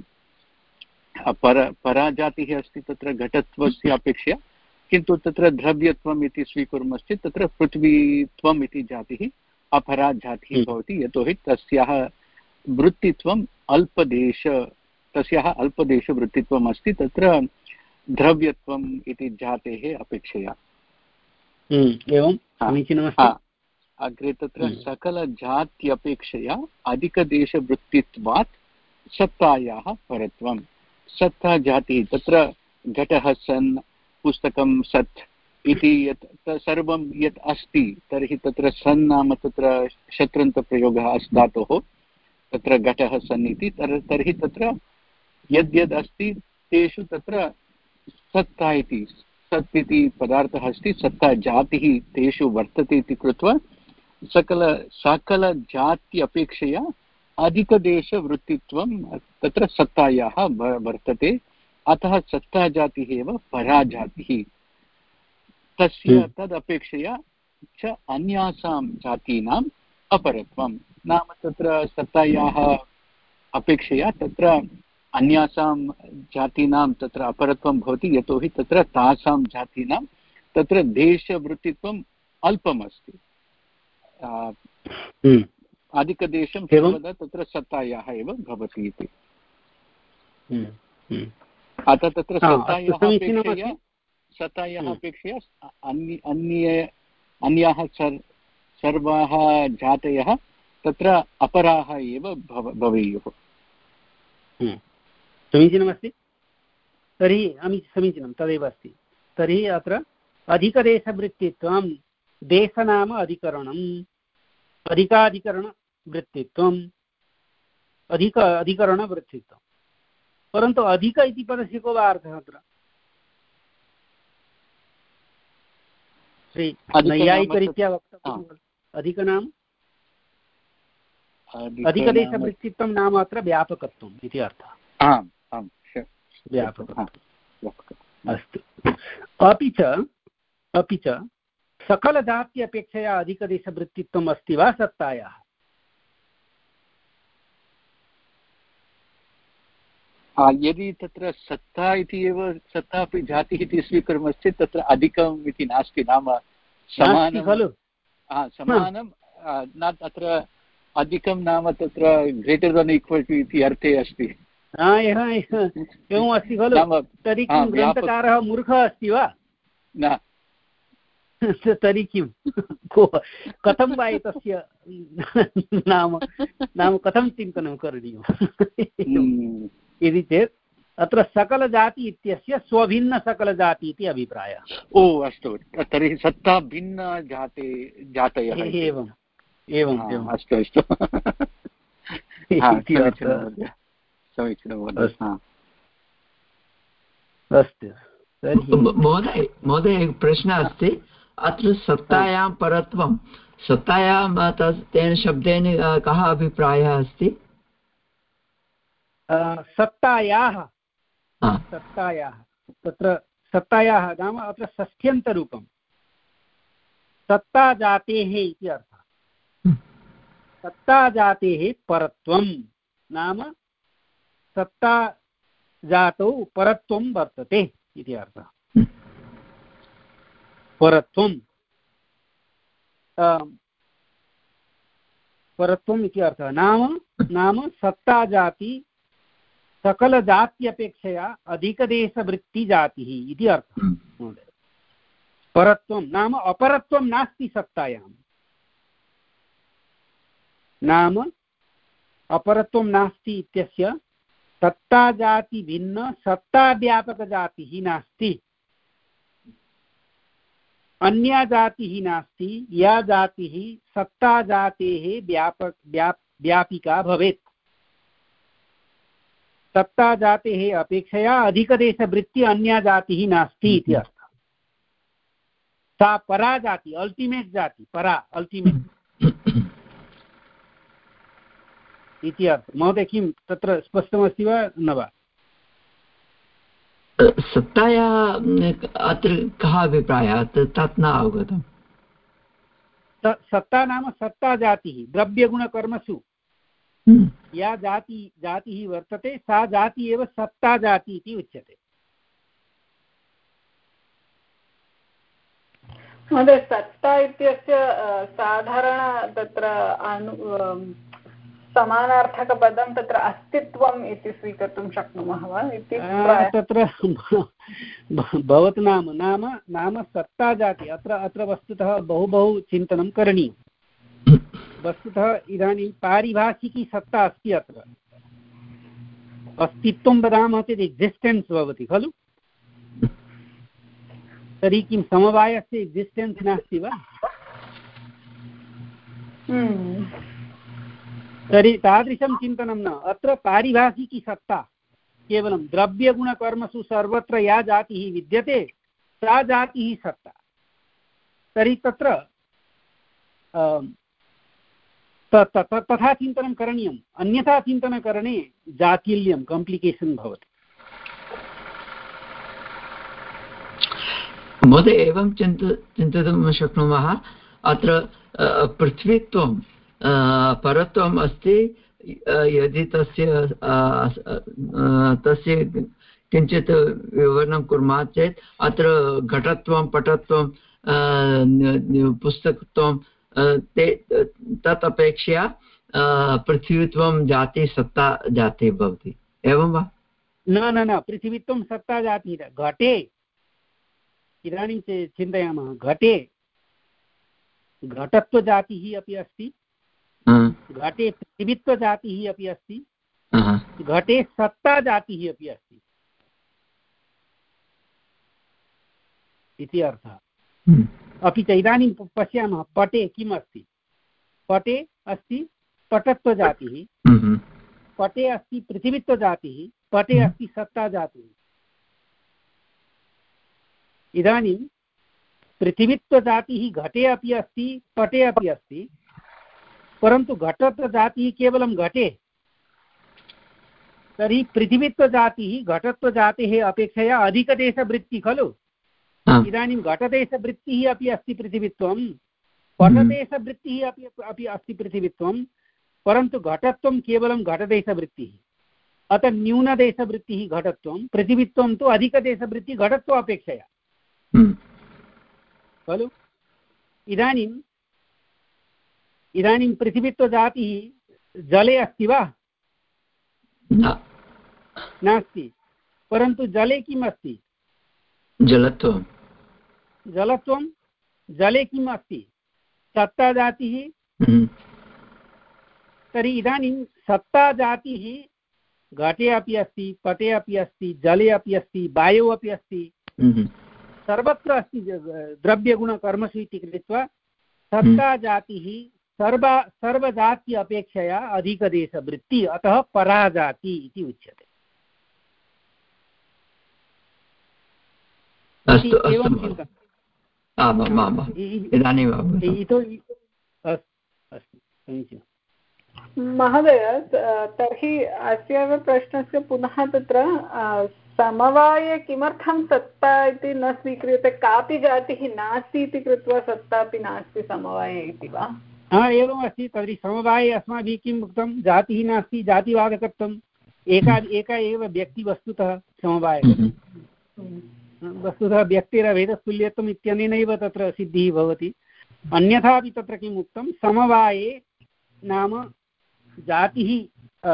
पर पराजातिः अस्ति तत्र घटत्वस्य अपेक्षया, किन्तु तत्र द्रव्यत्वम् इति स्वीकुर्मश्चेत् तत्र पृथ्वीत्वम् इति जातिः अपराजातिः भवति, यतोहि तस्याः वृत्तित्वम् अल्पदेश तस्याः अल्पदेशवृत्तित्वम् अस्ति तत्र द्रव्यत्वम् इति जातेः अपेक्षया। एवं समीचीनमस्ति। अग्रे तत्र सकलजात्यपेक्षया अधिकदेशवृत्तित्वात् सत्तायाः परत्वं। सत्ता जातिः तत्र घटः सन्, पुस्तकं सत् इति यत् सर्वं यत् अस्ति तर्हि तत्र सन् नाम तत्र शत्रन्तप्रयोगः अस्ति धातोः, तत्र घटः सन् इति तर्हि तत्र यद्यद् अस्ति तेषु तत्र सत्ता इति सत् इति पदार्थः अस्ति, सत्ता जातिः तेषु वर्तते इति कृत्वा सकल सकलजाति अपेक्षया अधिकदेशवृत्तित्वं तत्र सत्तायाः वर्तते, अतः सत्ताजातिः एव पराजातिः। तस्य तदपेक्षया च अन्यासां जातीनाम् अपरत्वं, नाम तत्र सत्तायाः अपेक्षया तत्र अन्यासां जातीनां तत्र अपरत्वं भवति, यतोहि तत्र तासां जातीनां तत्र देशवृत्तित्वम् अल्पमस्ति। अधिकदेशं सर्वदा तत्र सत्तायाः एव भवति इति। अतः तत्र सत्तायाः अपेक्षया सत्तायाः अपेक्षया अन्य अन्ये अन्याः सर्वाः जातयः तत्र अपराः एव भवेयुः। समीचीनमस्ति। तर्हि समीचीनं तदेव अस्ति। तर्हि अत्र अधिकदेशवृत्तित्वं, देशनाम अधिकरणम्, अधिकाधिकरणवृत्तित्वम्, अधिक अधिकरणवृत्तित्वं। परन्तु अधिक इति पदस्य को वा अर्थः अत्र? श्री नैयायिकरीत्या वक्तव्यं खलु, अधिकनाम अधिकदेशवृत्तित्वं नाम अत्र व्यापकत्वम् इति अर्थः। आम् आम् व्यापकत्वम्। अस्तु। अपि च अपि च सकलजात्यपेक्षया अधिकदेशवृत्तित्वम् अस्ति वा सत्तायाः? यदि तत्र सत्ता इति एव सत्ता अपि जातिः इति स्वीकुर्मश्चेत् तत्र अधिकम् इति नास्ति, नाम समानं खलु, समानं न, अत्र अधिकं नाम तत्र ग्रेटर् देन् इक्वल् टु इति अर्थे अस्ति। एवम् अस्ति खलु। तर्हि किं ग्रन्थकारः मूर्खः अस्ति वा? न। तर्हि किं कथं वा एतस्य नाम नाम कथं चिन्तनं करणीयम् इति चेत् अत्र सकलजाति इत्यस्य स्वभिन्नसकलजाति इति अभिप्रायः। ओ अस्तु, तर्हि सत्ता भिन्नजाते जातयः। एवम् एवम् एवम् अस्तु अस्तु समीचीनं। अस्तु महोदय महोदय प्रश्नः अस्ति। अत्र सत्तायां परत्वं, सत्तायां तेन शब्देन कः अभिप्रायः अस्ति? सत्तायाः सत्तायाः तत्र सत्तायाः नाम अत्र षष्ठ्यन्तरूपं सत्ताजातेः इति अर्थः। सत्ताजातेः परत्वं नाम सत्ताजातौ परत्वं वर्तते इति अर्थः। परत्वं परत्वम् इति अर्थः, नाम नाम सत्ताजाति सकलजात्यपेक्षया अधिकदेशवृत्तिजातिः इति अर्थः महोदय। परत्वं नाम अपरत्वं नास्ति सत्तायां, नाम अपरत्वं नास्ति इत्यस्य सत्ताजातिभिन्न सत्ताव्यापकजातिः नास्ति, अन्या जातिः नास्ति या जातिः सत्ताजातेः व्यापक व्याप व्यापिका भवेत्। सत्ताजातेः अपेक्षया अधिकदेशवृत्ति अन्या जातिः नास्ति इति अर्थः। सा परा जाति, अल्टिमेट् जाति, परा अल्टिमेट् इति अर्थः। महोदय किं तत्र स्पष्टमस्ति वा न वा? सत्तायाः अत्र कः अभिप्रायः तत् न अवगतम्। सत्ता नाम सत्ता जातिः, द्रव्यगुणकर्मसु या जाति जातिः वर्तते सा जाति एव सत्ता जाति इति उच्यते। महोदय सत्ता इत्यस्य साधारण तत्र अनु समानार्थकपदं तत्र अस्तित्वम् इति स्वीकर्तुं शक्नुमः वा इति तत्र भवतु नाम नाम नाम सत्ता जाति। अत्र अत्र वस्तुतः बहु बहु चिन्तनं करणीयं। वस्तुतः इदानीं पारिभाषिकी सत्ता अस्ति। अत्र अस्तित्वं वदामः चेत् एक्सिस्टेन्स् भवति खलु। तर्हि किं समवायस्य एक्सिस्टेन्स् नास्ति वा? तर्हि तादृशं चिन्तनं न। अत्र पारिभाषिकी सत्ता केवलं द्रव्यगुणकर्मसु सर्वत्र या जातिः विद्यते सा जातिः सत्ता। तर्हि तत्र तथा चिन्तनं करणीयम्। अन्यथा चिन्तनकरणे जातिल्यं काम्प्लिकेशन् भवति। महोदय एवं चिन्त चिन्तयितुं शक्नुमः अत्र पृथ्वीत्वं परत्वम् अस्ति। यदि तस्य तस्य किञ्चित् विवरणं कुर्मः चेत् अत्र घटत्वं पटत्वं पुस्तकत्वं ते तत् अपेक्षया पृथ्वीत्वं जाति सत्ता जाति भवति, एवं वा? न न न पृथ्वीत्वं सत्ता जातिः। घटे इदानीं चिन्तयामः, घटे घटत्वजातिः अपि अस्ति, घटे पृथिवीत्वजातिः अपि अस्ति, घटे सत्ता जातिः अपि अस्ति इति अर्थः। अपि च इदानीं पश्यामः पटे किम् अस्ति। पटे अस्ति पटत्वजातिः, पटे अस्ति पृथिवीत्वजातिः, पटे अस्ति सत्ता जातिः। इदानीं पृथिवीत्वजातिः घटे अपि अस्ति पटे अपि अस्ति, परन्तु घटत्वजातिः केवलं घटे। तर्हि पृथिवीत्वजातिः घटत्वजातेः अपेक्षया अधिकदेशवृत्तिः खलु। इदानीं घटदेशवृत्तिः अपि अस्ति पृथिवीत्वं, पटदेशवृत्तिः अपि अपि अस्ति पृथिवीत्वं, परन्तु घटत्वं केवलं घटदेशवृत्तिः। अतः न्यूनदेशवृत्तिः घटत्वं, पृथिवीत्वं तु अधिकदेशवृत्तिः घटत्व अपेक्षया खलु। इदानीम् इदानीं पृथिवीत्वजातिः जले अस्ति वा? नास्ति। परन्तु जले किम् अस्ति? जलत्वं। जलत्वं जले किम् अस्ति? सत्ता जातिः। तर्हि इदानीं सत्ता जातिः घटे अपि अस्ति, पटे अपि अस्ति, जले अपि अस्ति, वायौ अपि अस्ति, सर्वत्र अस्ति द्रव्यगुणकर्मसु इति कृत्वा सत्ता जातिः सर्व सर्वजाति अपेक्षया अधिकदेशवृत्ति, अतः पराजाति इति उच्यते। अस्तु अस्तु आमाम् आमाम् इदानीम् अस्तु समीचीनं। महोदय तर्हि अस्याव प्रश्नस्य पुनः तत्र समवाये किमर्थं सत्ता इति न स्वीक्रियते? कापि जातिः नास्ति इति कृत्वा सत्तापि नास्ति समवाये इति वा? हा एवम् अस्ति। तर्हि समवाये अस्माभिः किम् उक्तं? जातिः नास्ति, जातिवादकत्वम्। एका एका एव व्यक्ति वस्तुतः समवाये। वस्तुतः व्यक्तिरभेदतुल्यत्वम् इत्यनेनैव तत्र सिद्धिः भवति। अन्यथापि तत्र किम् उक्तं? समवाये नाम जातिः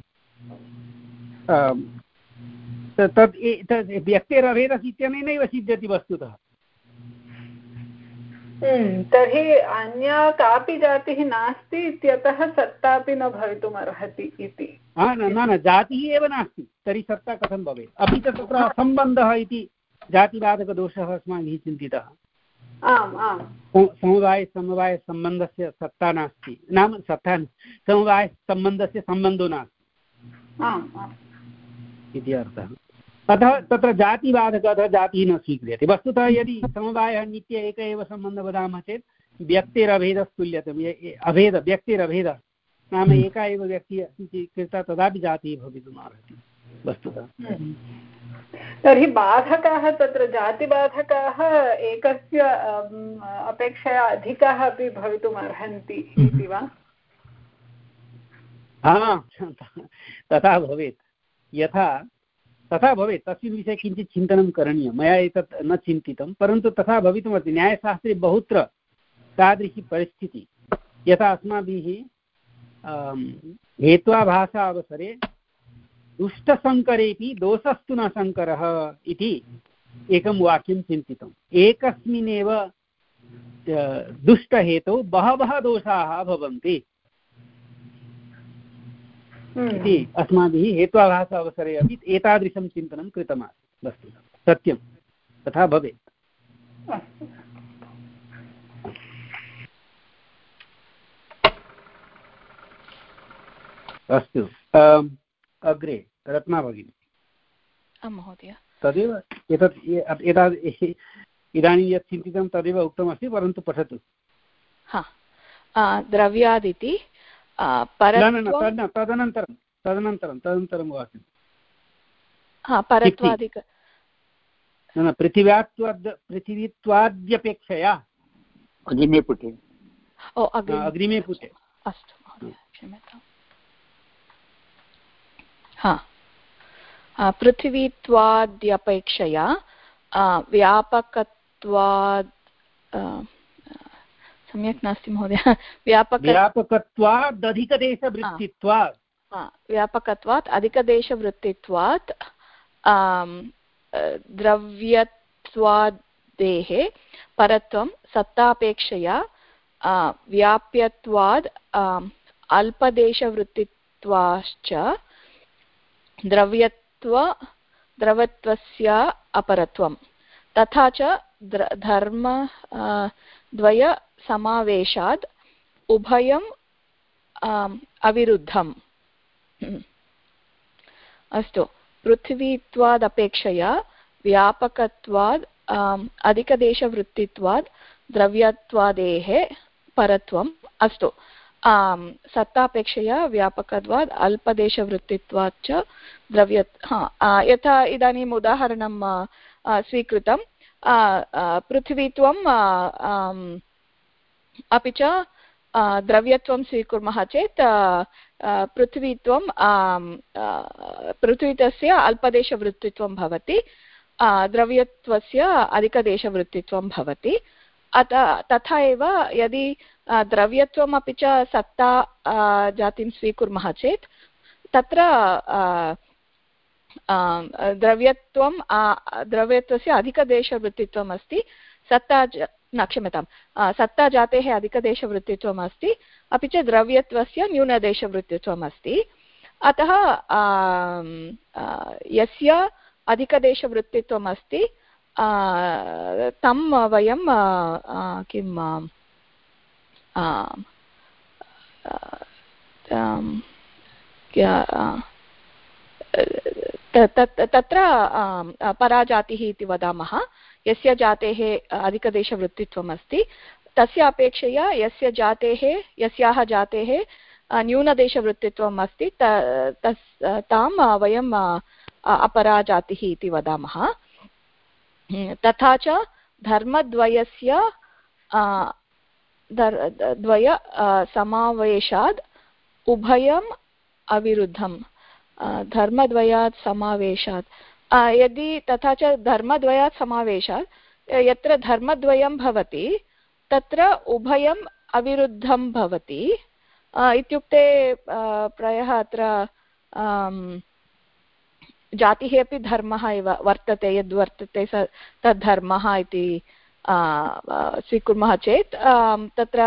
तद् तद् व्यक्तिरभेदः इत्यनेनैव सिद्ध्यति वस्तुतः। तर्हि अन्या कापि जातिः नास्ति इत्यतः सत्तापि न भवितुम् अर्हति इति। हा न न जातिः एव नास्ति, तर्हि सत्ता कथं भवेत्? अपि च तत्र असम्बन्धः इति जातिवादकदोषः अस्माभिः चिन्तितः। आम् आम् समवाय समवायसम्बन्धस्य सत्ता नास्ति, नाम सत्ता समवायसम्बन्धस्य सम्बन्धो नास्ति आम् आम् इति अर्थः। अतः तत्र जातिबाधकः अथवा जातिः न स्वीक्रियते। वस्तुतः यदि समवायः नित्य एक एव सम्बन्धः वदामः चेत् व्यक्तिरभेदस्तुल्यतम् अभेद व्यक्तिरभेदः नाम एका एव व्यक्तिः अस्ति कृता तदापि जातिः भवितुम् अर्हति वस्तुतः। तर्हि बाधकाः तत्र जातिबाधकाः एकस्य अपेक्षया अधिकाः अपि भवितुम् अर्हन्ति इति वा? हा तथा भवेत्, यथा तथा भवेत् तस्मिन् विषये किञ्चित् चिन्तनं करणीयं। मया एतत् न चिन्तितं, परन्तु तथा भवितुमर्हति। न्यायशास्त्रे बहुत्र तादृशी परिस्थितिः, यथा अस्माभिः हेत्वाभाषा अवसरे दुष्टशङ्करेऽपि दोषस्तु न शङ्करः इति एकं वाक्यं चिन्तितम्। एकस्मिन्नेव दुष्टहेतौ बहवः दोषाः भवन्ति इति अस्माभिः हेत्वाभास अवसरे अपि एतादृशं चिन्तनं कृतमासीत्। वस्तुतः सत्यं तथा भवेत्। अस्तु, अग्रे रत्ना भगिनी। आं महोदय, तदेव एतत् एतद् इदानीं यत् चिन्तितं तदेव उक्तमस्ति, परन्तु पठतु। हा, द्रव्यादिति तदनन्तरं तदनन्तरं तदनन्तरं वाक्यं हा परत्वादिक न पृथिव्यात्वाद् पृथिवीत्वाद्यपेक्षया अग्रिमे पुटे ओ अग्रिमे पुटे अस्तु महोदय, क्षम्यताम्। हा, पृथिवीत्वाद्यपेक्षया व्यापकत्वाद् सम्यक् नास्ति महोदय, व्यापक व्यापकत्वादधिकदेशवृत्तित्वात् व्यापकत्वात् अधिकदेशवृत्तित्वात् द्रव्यत्वादेः परत्वं सत्तापेक्षया व्याप्यत्वाद् अल्पदेशवृत्तित्वाश्च द्रव्यत्व द्रवत्वस्य अपरत्वं तथा च धर्म द्वय समावेशात् उभयम् अविरुद्धम्। अस्तु, पृथ्वीत्वादपेक्षया व्यापकत्वाद् अधिकदेशवृत्तित्वाद् द्रव्यत्वादेः परत्वम्। अस्तु, सत्तापेक्षया व्यापकत्वाद् अल्पदेशवृत्तित्वात् च द्रव्य हा यथा इदानीम् उदाहरणं स्वीकृतं पृथ्वीत्वं अपि च द्रव्यत्वं स्वीकुर्मः चेत् पृथ्वीत्वं पृथ्वीत्वस्य अल्पदेशवृत्तित्वं भवति, द्रव्यत्वस्य अधिकदेशवृत्तित्वं भवति। अत तथा एव यदि द्रव्यत्वम् अपि च सत्ता जातिं स्वीकुर्मः चेत् तत्र द्रव्यत्वं द्रव्यत्वस्य अधिकदेशवृत्तित्वम् अस्ति, सत्ता न क्षम्यतां सत्ता जातेः अधिकदेशवृत्तित्वम् अस्ति, अपि च द्रव्यत्वस्य न्यूनदेशवृत्तित्वम् अस्ति। अतः यस्य अधिकदेशवृत्तित्वम् अस्ति तं वयं किं तत्र पराजातिः इति वदामः। यस्य जातेः अधिकदेशवृत्तित्वम् अस्ति तस्य अपेक्षया यस्य जातेः यस्याः जातेः न्यूनदेशवृत्तित्वम् अस्ति तस् तां वयं अपराजातिः इति वदामः। तथा च धर्मद्वयस्य द्वय समावेशात् उभयम् अविरुद्धं। धर्मद्वयात् समावेशात् यदि तथा च धर्मद्वयात् समावेशात् यत्र धर्मद्वयं भवति तत्र उभयम् अविरुद्धं भवति। इत्युक्ते प्रायः अत्र जातिः अपि धर्मः एव वर्तते, यद्वर्तते स तद्धर्मः इति स्वीकुर्मः चेत् तत्र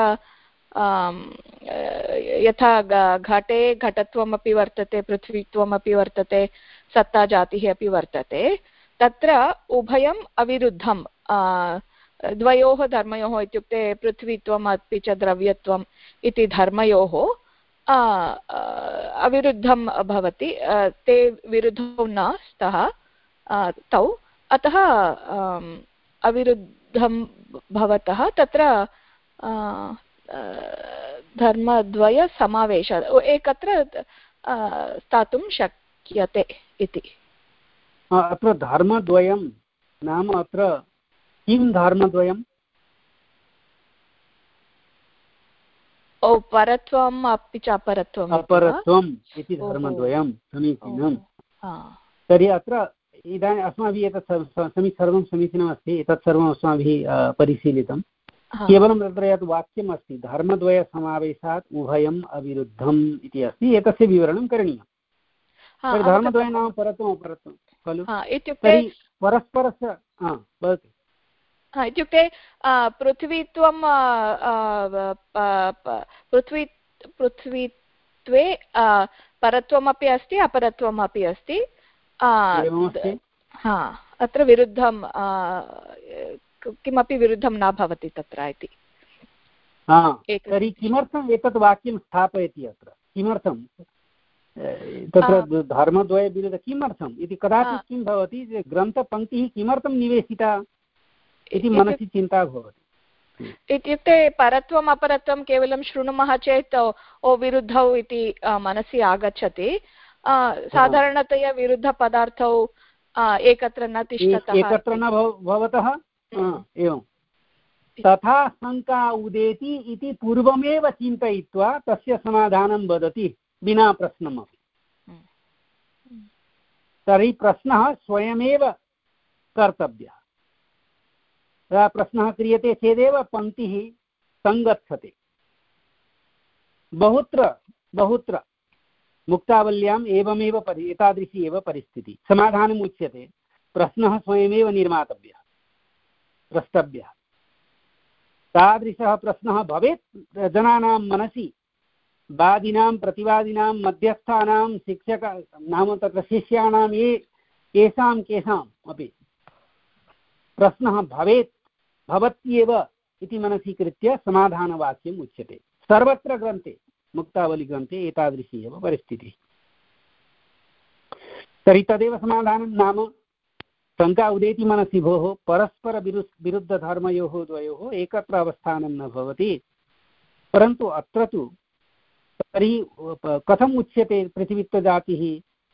यथा घटे घटत्वमपि वर्तते, पृथ्वीत्वमपि वर्तते, सत्ता जातिः अपि वर्तते, तत्र उभयम् अविरुद्धं द्वयोः धर्मयोः इत्युक्ते पृथ्वीत्वम् अपि च द्रव्यत्वम् इति धर्मयोः अविरुद्धं भवति। ते विरुद्धौ न स्तः, तौ अतः अविरुद्धं भवतः तत्र धर्मद्वयसमावेश एकत्र स्थातुं शक्यते इति। अत्र धर्मद्वयं नाम अत्र किं धर्मद्वयम्? ओ परत्वम् अपि च अपरत्वम् अपरत्वम् इति धर्मद्वयं समीचीनं। तर्हि अत्र इदानीम् अस्माभिः एतत् समी सर्वं समीचीनमस्ति। एतत् सर्वम् अस्माभिः परिशीलितं। केवलं तत्र यत् वाक्यम् अस्ति धर्मद्वयसमावेशात् उभयम् अविरुद्धम् इति अस्ति, एतस्य विवरणं करणीयं। धर्मद्वयं नाम परत्वम् अपरत्वं खलु? तर्हि परस्परस्य इत्युक्ते पृथ्वीत्वं पृथ्वी पृथ्वीत्वे परत्वमपि अस्ति अपरत्वमपि अस्ति। हा अत्र विरुद्धं किमपि विरुद्धं न भवति तत्र इति। तर्हि किमर्थम् एतत् वाक्यं स्थापयति अत्र? किमर्थं तत्र धर्मद्वयविरुद्ध किमर्थम् इति कदाचित् किं भवति, ग्रन्थपङ्क्तिः किमर्थं निवेशिता इति मनसि चिन्ता भवति। इत्युक्ते परत्वम् अपरत्वं केवलं शृणुमः चेत् ओ विरुद्धौ इति मनसि आगच्छति। साधारणतया विरुद्धपदार्थौ एकत्र न तिष्ठतः एकत्र न भवतः एवं तथा शङ्का उदेति इति पूर्वमेव चिन्तयित्वा तस्य समाधानं वदति विना प्रश्नमपि। तर्हि प्रश्नः स्वयमेव कर्तव्यः। यदा प्रश्नः क्रियते चेदेव पङ्क्तिः सङ्गच्छते। बहुत्र बहुत्र मुक्तावल्याम् एवमेव परि एतादृशी एव परिस्थितिः। समाधानम् उच्यते, प्रश्नः स्वयमेव निर्मातव्यः, प्रष्टव्यः। तादृशः प्रश्नः भवेत् जनानां मनसि, वादिनां प्रतिवादिनां मध्यस्थानां शिक्षक नाम तत्र शिष्याणां ये येषां केषाम् अपि प्रश्नः भवेत् भवत्येव इति मनसि कृत्य समाधानवाक्यम् उच्यते। सर्वत्र ग्रन्थे मुक्तावलीग्रन्थे एतादृशी एव परिस्थितिः। तर्हि तदेव समाधानं नाम शङ्का उदेति मनसि भोः परस्पर विरु विरुद्धधर्मयोः द्वयोः एकत्र अवस्थानं न भवति। परन्तु अत्र तु तर्हि कथम् उच्यते पृथिवीत्वजातिः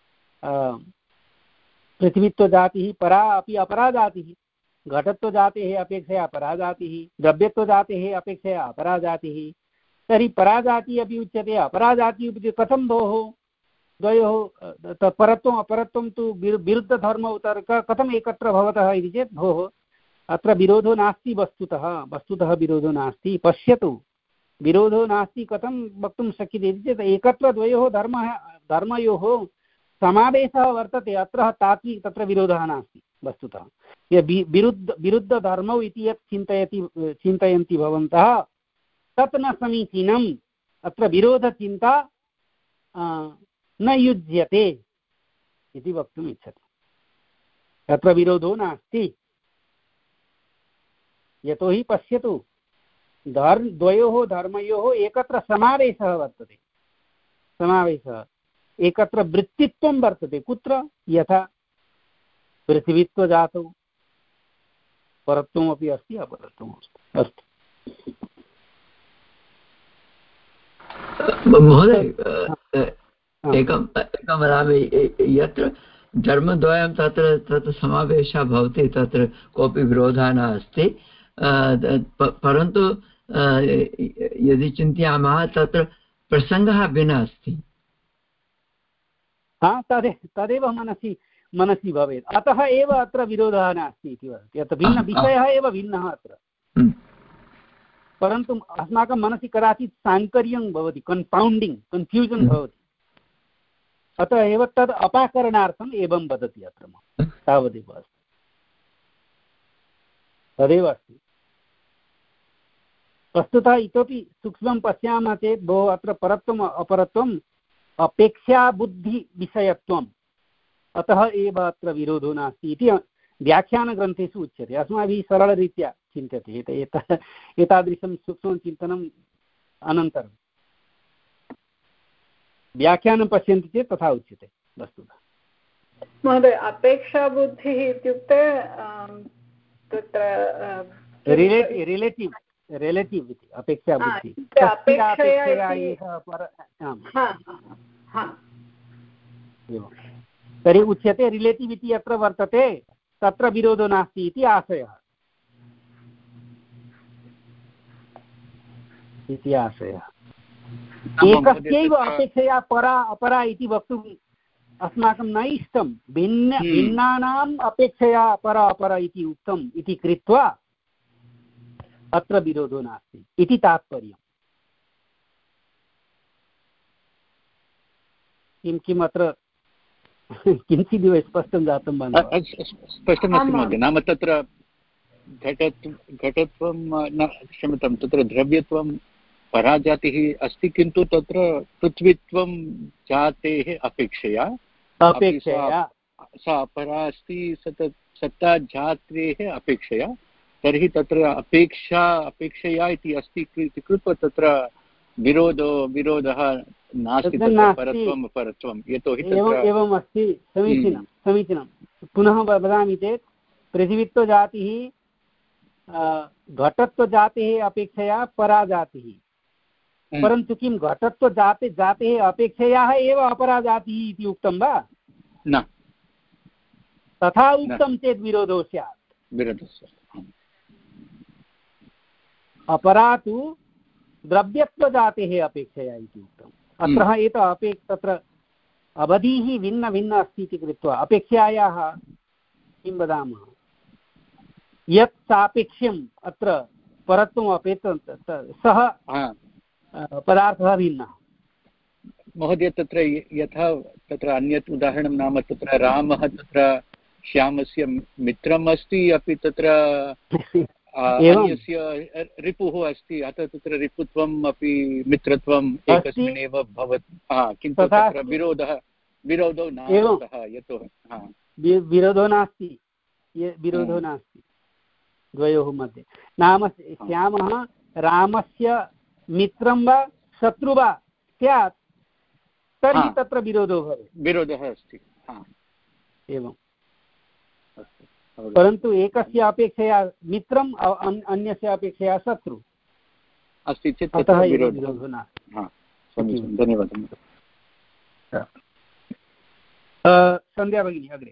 पृथिवीत्वजातिः परा अपि अपरा जातिः, घटत्वजातेः अपेक्षया परा जातिः, द्रव्यत्वजातेः अपेक्षया अपरा जातिः। तर्हि परा जातिः अपि उच्यते अपरा जातिः अपि कथं भोः द्वयोः परत्वम् अपरत्वं तु विरुद्धधर्मौ तर्क कथम् एकत्र भवतः इति चेत् भोः अत्र विरोधो नास्ति। वस्तुतः वस्तुतः विरोधो नास्ति। पश्यतु विरोधो नास्ति कथं वक्तुं शक्यते इति चेत् एकत्र द्वयोः धर्मः धर्मयोः समावेशः वर्तते। अत्र तात्विक तत्र विरोधः नास्ति। वस्तुतः विरुद्ध विरुद्धधर्मौ इति यत् चिन्तयति चिन्तयन्ति भवन्तः तत् न समीचीनम्। अत्र विरोधचिन्ता न युज्यते इति वक्तुम् इच्छति। तत्र विरोधो नास्ति। यतोहि पश्यतु धर्म द्वयोः धर्मयोः एकत्र समावेशः वर्तते। समावेशः एकत्र वृत्तित्वं वर्तते। कुत्र? यथा पृथिवीत्वजातौ परत्वमपि अस्ति अपरत्वम् अस्ति। अस्तु महोदय, एकम् एकं वदामि। यत्र धर्मद्वयं तत्र तत्र समावेशः भवति तत्र कोऽपि विरोधः नास्ति। परन्तु यदि चिन्तयामः तत्र प्रसङ्गः भिन्नः अस्ति। हा तदे तदेव मनसि मनसि भवेत्। अतः एव अत्र विरोधः नास्ति इति वदति। अत्र भिन्नविषयः एव भिन्नः अत्र। परन्तु अस्माकं मनसि कदाचित् साङ्कर्यं भवति, कन्फौण्डिङ्ग् कन्फ्यूजन् भवति। अतः एव तद् अपाकरणार्थम् एवं वदति अत्र। तावदेव अस्ति, तदेव अस्ति। वस्तुतः इतोपि सूक्ष्मं पश्यामः चेत् भोः अत्र परत्वम् अपरत्वम् अपेक्षाबुद्धिविषयत्वम्, अतः एव अत्र विरोधो नास्ति इति व्याख्यानग्रन्थेषु उच्यते। अस्माभिः सरलरीत्या चिन्त्यते एतादृशं सूक्ष्मं चिन्तनम् अनन्तरं व्याख्यानं पश्यन्ति चेत् तथा उच्यते वस्तुतः। महोदय अपेक्षाबुद्धिः इत्युक्ते तत्र रिलेटिव् रिलेटिव् इति अपेक्षाबुद्धिः एवं तर्हि उच्यते रिलेटिव् इति यत्र वर्तते तत्र विरोधो नास्ति इति आशयः इति आशयः एकस्यैव अपेक्षया परा अपरा इति वक्तुम् अस्माकं न इष्टं भिन्न भिन्नानाम् अपेक्षया परा अपरा इति उक्तम् इति कृत्वा अत्र विरोधो नास्ति इति तात्पर्यम् किं किम् अत्र किञ्चिदिव स्पष्टं जातं वा स्पष्टमस्ति महोदय नाम तत्र घटत्व घटत्वं न क्षम्यतां तत्र द्रव्यत्वं पराजातिः अस्ति किन्तु तत्र पृथ्वीत्वं जातेः अपेक्षया अपेक्षया सा अपरा अस्ति सत सत्ता जातेः अपेक्षया तर्हि तत्र अपेक्षा अपेक्षया इति अस्ति इति कृत्वा तत्र विरोधो विरोधः नास्ति तत्र परत्वम् अपरत्वं यतोहि एवम् अस्ति समीचीनं समीचीनं पुनः वदामि चेत् पृथिवीत्वजातिः घटत्वजातेः अपेक्षया परा जातिः परन्तु किं घटत्वजाते जातेः अपेक्षयाः एव अपरा जातिः इति उक्तं वा न तथा उक्तं चेत् विरोधो स्यात् विरोधः अपरा तु द्रव्यत्वजातेः अपेक्षया इति उक्तम् अत्र एत अपेक्ष तत्र अवधिः भिन्न भिन्न अस्ति इति कृत्वा अपेक्षायाः किं वदामः यत् सापेक्ष्यम् अत्र परत्वम् अपेक्षं सः पदार्थः भिन्नः महोदय तत्र यथा तत्र अन्यत् उदाहरणं नाम तत्र रामः तत्र श्यामस्य मित्रम् अस्ति अपि तत्र अन्यस्य रिपुः अस्ति अतः तत्र रिपुत्वम् अपि मित्रत्वम् एकस्मिन्नेव भवति किन्तु तत्र विरोधः विरोधो नास्तः यतोः विरोधो नास्ति विरोधो नास्ति द्वयोः मध्ये नाम श्यामः रामस्य मित्रं वा शत्रु वा स्यात् तर्हि तत्र विरोधो भवेत् विरोधः अस्ति एवं परन्तु एकस्य अपेक्षया मित्रम् अन्यस्य अपेक्षया शत्रु अस्ति चेत् अतः विरोधो नास्ति धन्यवादः सन्ध्या भगिनी अग्रे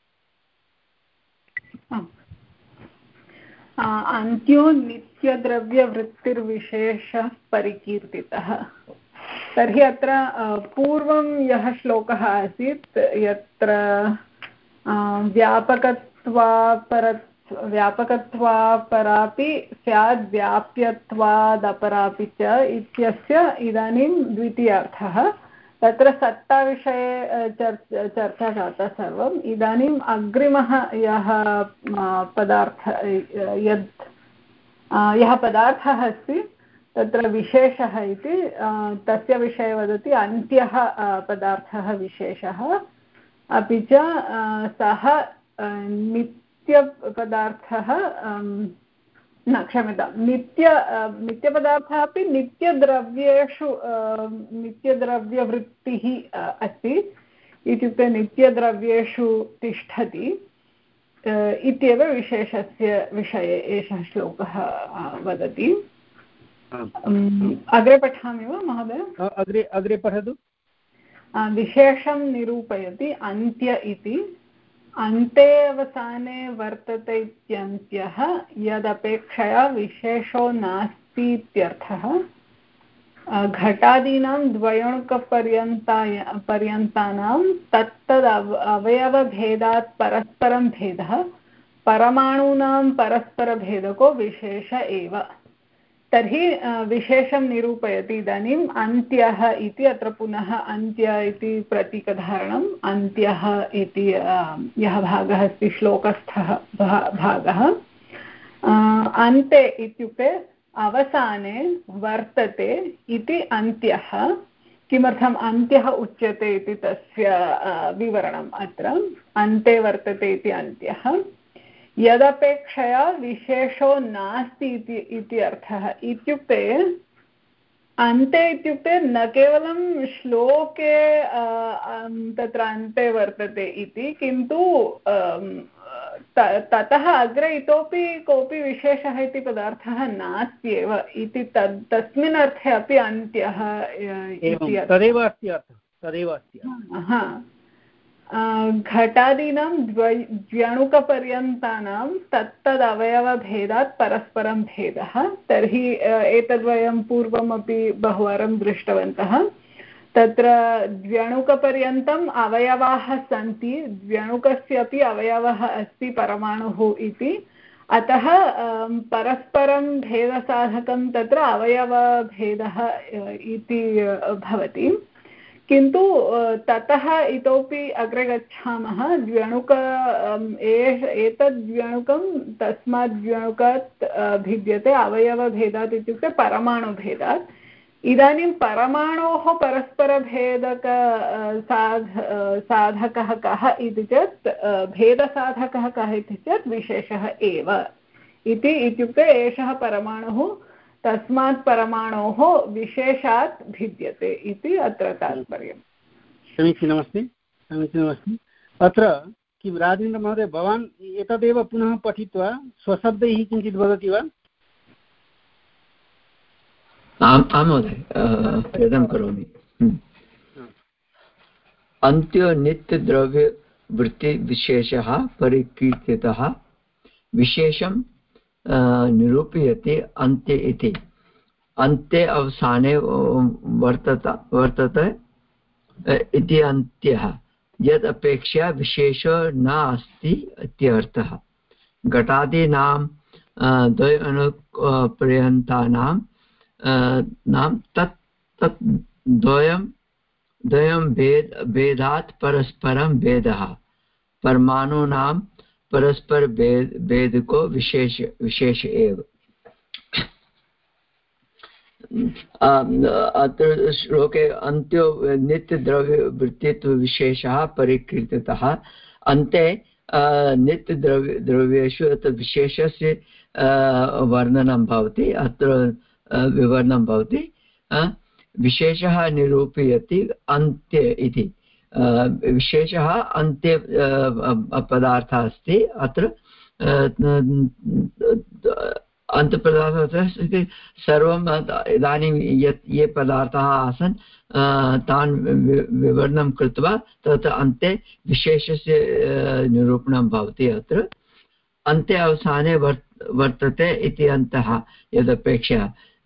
अन्त्यो नित्यद्रव्यवृत्तिर्विशेषः परिकीर्तितः तर्हि अत्र पूर्वं यः श्लोकः आसीत् यत्र व्यापकत्वापर व्यापकत्वापरापि स्याद् व्याप्यत्वादपरापि च इत्यस्य इदानीं द्वितीयार्थः तत्र सत्ताविषये चर्चा चर्चा जाता सर्वम् इदानीम् अग्रिमः यः पदार्थ यद् यः पदार्थः अस्ति तत्र विशेषः इति तस्य विषये वदति अन्त्यः पदार्थः विशेषः अपि च सः नित्यपदार्थः न क्षम्यतां नित्य नित्यपदार्थः अपि नित्यद्रव्येषु नित्यद्रव्यवृत्तिः अस्ति इत्युक्ते नित्यद्रव्येषु तिष्ठति इत्येव विशेषस्य विषये एषः श्लोकः वदति अग्रे पठामि वा महोदय अग्रे अग्रे पठतु विशेषं निरूपयति अन्त्य इति अन्ते अवसाने वर्तते इत्यन्त्यः यदपेक्षया विशेषो नास्ति इत्यर्थः घटादीनां द्वयोणुकपर्यन्ताय पर्यन्तानां तत्तद् अवयवभेदात् परस्परं भेदः परमाणूनां परस्परभेदको विशेष एव तर्हि विशेषं निरूपयति इदानीम् अन्त्यः इति अत्र पुनः अन्त्य इति प्रतीकधारणम् अन्त्यः इति यः भागः अस्ति श्लोकस्थः भागः अन्ते इत्युक्ते अवसाने वर्तते इति अन्त्यः किमर्थम् अन्त्यः उच्यते इति तस्य विवरणम् अत्र अन्ते वर्तते इति अन्त्यः यदपेक्षया विशेषो नास्ति इति अर्थः इत्युक्ते अन्ते इत्युक्ते न केवलं श्लोके तत्र अन्ते वर्तते इति, किन्तु ततः अग्रे इतोपि कोऽपि विशेषः इति पदार्थः नास्त्येव इति तद् तस्मिन् अर्थे अपि अन्त्यः तदेव अस्ति अर्थः तदेव अस्ति। घटादीनां द्व्यणुकपर्यन्तानां तत्तदवयवभेदात् परस्परं भेदः। तर्हि एतद्वयं पूर्वमपि बहुवारं दृष्टवन्तः। तत्र द्व्यणुकपर्यन्तम् अवयवाः सन्ति, द्व्यणुकस्यापि अवयवः अस्ति परमाणुः इति, अतः परस्परं भेदसाधकं तत्र अवयवभेदः इति भवति। किन्तु ततः इतोपि अग्रे गच्छामः। द्व्यणुक एतद् द्व्यणुकं तस्मात् द्व्यणुकात् भिद्यते अवयवभेदात् इत्युक्ते परमाणुभेदात्। इदानीं परमाणोः परस्परभेदक साध साधकः कः इति चेत् भेदसाधकः कः इति चेत् विशेषः एव इति इत्युक्ते एषः परमाणुः तस्मात् परमाणोः विशेषात् भिद्यते इति अत्र तात्पर्यम्। समीचीनमस्ति समीचीनमस्ति। अत्र किं राजेन्द्रमहोदय भवान् एतदेव पुनः पठित्वा स्वशब्दैः किञ्चित् वदति वा? आम् आं महोदय, प्रयत्नं करोमि। अन्त्यनित्यद्रव्यवृत्तिविशेषः परिकीर्तितः विशेषं निरूपयति अन्ते इति। अन्ते अवसाने वर्तत वर्तते इति अन्त्यः, यद् अपेक्षया विशेषो न अस्ति इत्यर्थः। घटादीनां द्वयोनुपर्यन्तानां नाम तत् तत् द्वयं द्वयं भेद भेदात् परस्परं भेदः। परमाणूनां परस्पर भेद भेदको विशेष विशेष एव। अत्र श्लोके अन्त्यो नित्यद्रव्यवृत्तित्वविशेषः परिकीर्तितः। अन्ते नित्यद्रव्य द्रव्येषु अत्र विशेषस्य वर्णनं भवति, अत्र विवरणं भवति। विशेषः निरूपयति अन्त्य इति। विशेषः अन्त्य पदार्थः अस्ति। अत्र अन्त्यपदार्थः सर्वम् इदानीं यत् ये पदार्थाः आसन् तान् विवरणं कृत्वा तत्र अन्ते विशेषस्य निरूपणं भवति। अत्र अन्ते अवसाने वर्त वर्तते इति अन्तः यदपेक्षया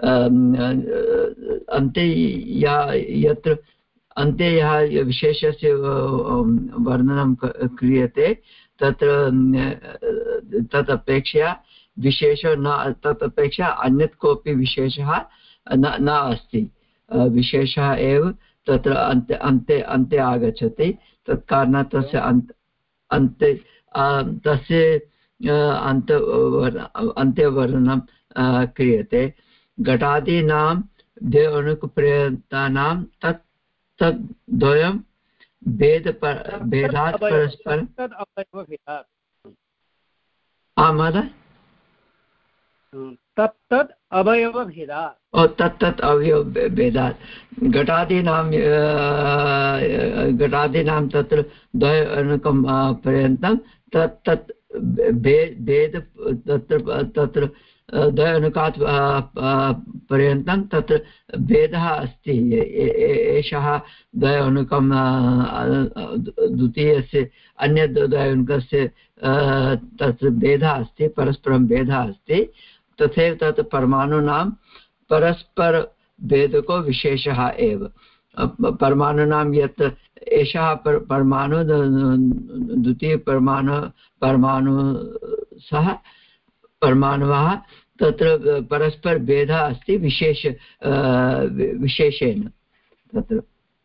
अन्ते या यत्र अन्ते यः विशेषस्य वर्णनं क्रियते तत्र तत् अपेक्षया विशेषो न तत् अपेक्षया अन्यत् कोऽपि विशेषः न न अस्ति। विशेषः एव तत्र अन्ते अन्ते अन्ते आगच्छति। तत्कारणात् तस्य अन्त अन्ते तस्य अन्त अन्त्यवर्णनं क्रियते। घटादीनां द्वयोनुपर्यन्तानां तत् तद् द्वयं भेद भेदात् परस्परं आं महोदय तत् तत् अवयवभेदात् ओ तत् तत् अवयवभेदात् घटादीनां घटादीनां तत्र द्वयोनुकं पर्यन्तं तत् तत् भेद तत्र तत्र द्वयोनुकात् पर्यन्तं तत्र भेदः अस्ति। एषः द्वयोनुकं द्वितीयस्य अन्यद् द्वयोनुकस्य तत्र भेदः अस्ति, परस्परं भेदः अस्ति। तथैव तत् परमाणूनां परस्परभेदको विशेषः एव। परमाणूनां यत् एषः परमाणु द्वितीयपरमाणु परमाणु सह परमाणवः तत्र परस्पर भेदः अस्ति विशेष विशेषेण तत्र।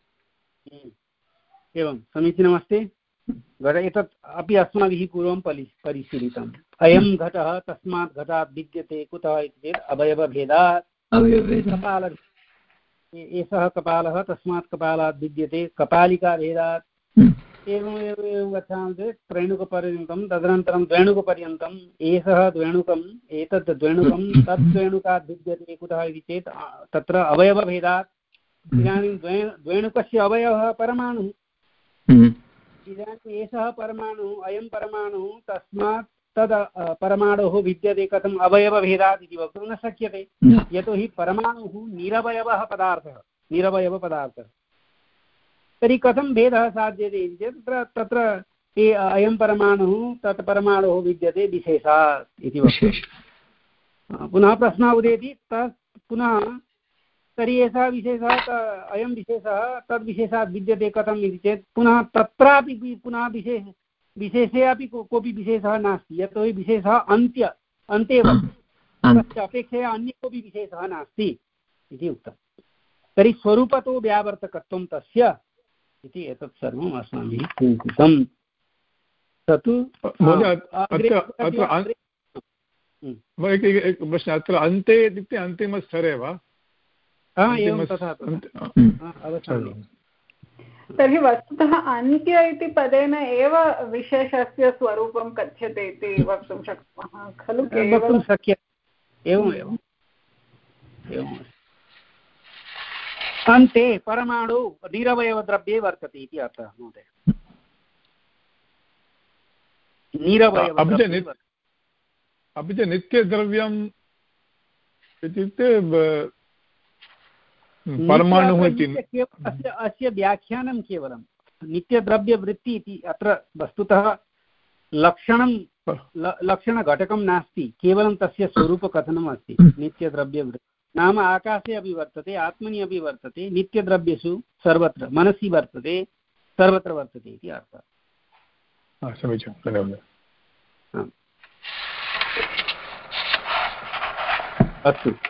एवं समीचीनमस्ति। एतत् अपि अस्माभिः पूर्वं परि परिशीलितम्। अयं घटः तस्मात् घटात् भिद्यते कुतः इति चेत् अवयवभेदात्। कपाल एषः कपालः तस्मात् कपालात् भिद्यते कपालिकाभेदात्। एवमेव एवं गच्छामः चेत् त्रेणुकपर्यन्तं तदनन्तरं द्वेणुकपर्यन्तम् एषः द्वेणुकम् एतद् द्वेणुकं तद् द्वेणुकात् भिद्यते कुतः इति चेत् तत्र अवयवभेदात् इदानीं द्वे द्वेणुकस्य अवयवः परमाणुः इदानीम् एषः परमाणुः अयं परमाणुः तस्मात् तद् परमाणुः भिद्यते कथम् अवयवभेदात् इति वक्तुं न शक्यते यतोहि परमाणुः निरवयवः पदार्थः निरवयवपदार्थः तर्हि कथं भेदः साध्यते इति चेत् तत्र तत्र अयं परमाणुः तत् परमाणुः विद्यते विशेषात् इति वक्तुं पुनः प्रश्नः उदेति तत् पुनः तर्हि एषः विशेषः अयं विशेषः तद्विशेषात् विद्यते कथम् इति चेत् पुनः तत्रापि पुनः विशेष विशेषे अपि कोऽपि विशेषः नास्ति यतोहि विशेषः अन्त्य अन्ते तस्य अपेक्षया अन्य कोऽपि विशेषः नास्ति इति उक्तं तर्हि स्वरूपतो व्यावर्तकत्वं तस्य इति एतत् सर्वम् अस्माभिः चिन्तितं तत्तु प्रश्नः अत्र अन्ते इत्युक्ते अन्तिमस्तरे वा एवं तथा तर्हि वस्तुतः अन्त्य इति पदेन एव विशेषस्य स्वरूपं कथ्यते इति वक्तुं शक्नुमः खलु वक्तुं शक्यते एवम् एवम् एवम् अन्ते परमाणु निरवयवद्रव्ये वर्तते इति अर्थः महोदय निरवयव अपि च नित्यद्रव्यम् इत्युक्ते परमाणुः इति अस्य अस्य व्याख्यानं केवलं नित्यद्रव्यवृत्ति इति अत्र वस्तुतः लक्षणं लक्षणघटकं नास्ति केवलं तस्य स्वरूपकथनम् अस्ति नित्यद्रव्यवृत्ति नाम आकाशे अपि वर्तते आत्मनि अपि वर्तते नित्यद्रव्येषु सर्वत्र मनसि वर्तते सर्वत्र वर्तते इति अर्थः समीचीनं धन्यवादः अस्तु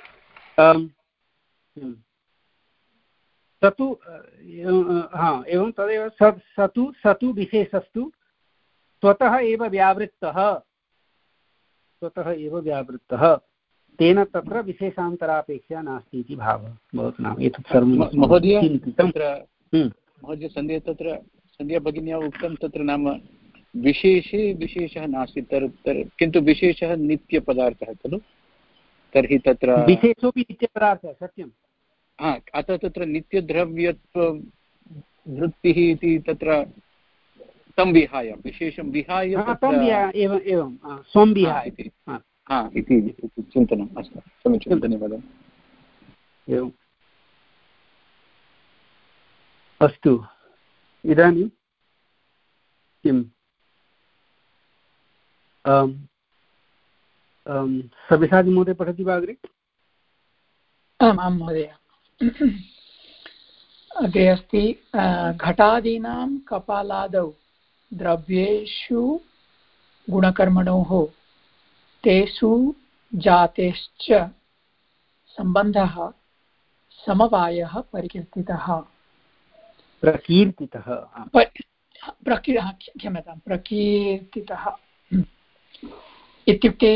सतु हा एवं तदेव सतु सतु विशेषस्तु स्वतः एव व्यावृत्तः स्वतः एव व्यावृत्तः तेन तत्र विशेषान्तरापेक्षा नास्ति इति भावः भवतु नाम एतत् सर्वं महोदय तत्र महोदय सन्ध्या तत्र सन्ध्या भगिन्या उक्तं तत्र नाम विशेषे विशेषः नास्ति तर् किन्तु विशेषः नित्यपदार्थः खलु तर्हि तत्र विशेषोऽपि नित्यपदार्थः सत्यं हा अतः तत्र नित्यद्रव्यत्व वृत्तिः इति तत्र तं विहाय विशेषं विहाय एवं एवं स्वं विहाय हा इति चिन्तनम् अस्तु समीचीनं धन्यवादः एवम् अस्तु इदानीं किम् सव्यसाचि पठति वा अग्रे आम् आं महोदय अग्रे अस्ति घटादीनां कपालादौ द्रव्येषु गुणकर्मणोः तेषु जातेश्च सम्बन्धः समवायः परिकीर्तितः प्रकीर्तितः प्रकी क्षम्यतां प्रकीर्तितः इत्युक्ते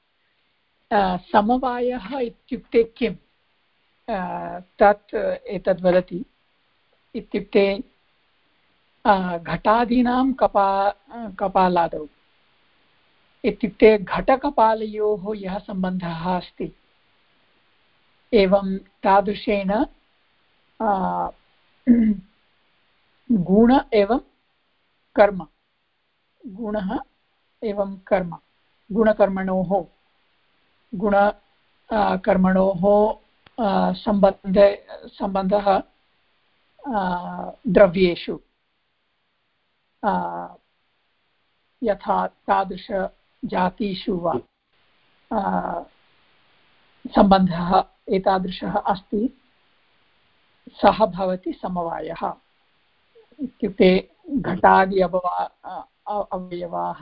समवायः इत्युक्ते किं तत् एतद् वदति इत्युक्ते घटादीनां कपा कपालादौ इत्युक्ते घटकपालयोः यः सम्बन्धः अस्ति एवं तादृशेन गुण एवं कर्म गुणः एवं कर्म गुणकर्मणोः गुण कर्मणोः सम्बन्ध सम्बन्धः द्रव्येषु यथा तादृशजातिषु वा सम्बन्धः एतादृशः अस्ति सः भवति समवायः इत्युक्ते घटादि अववा अवयवाः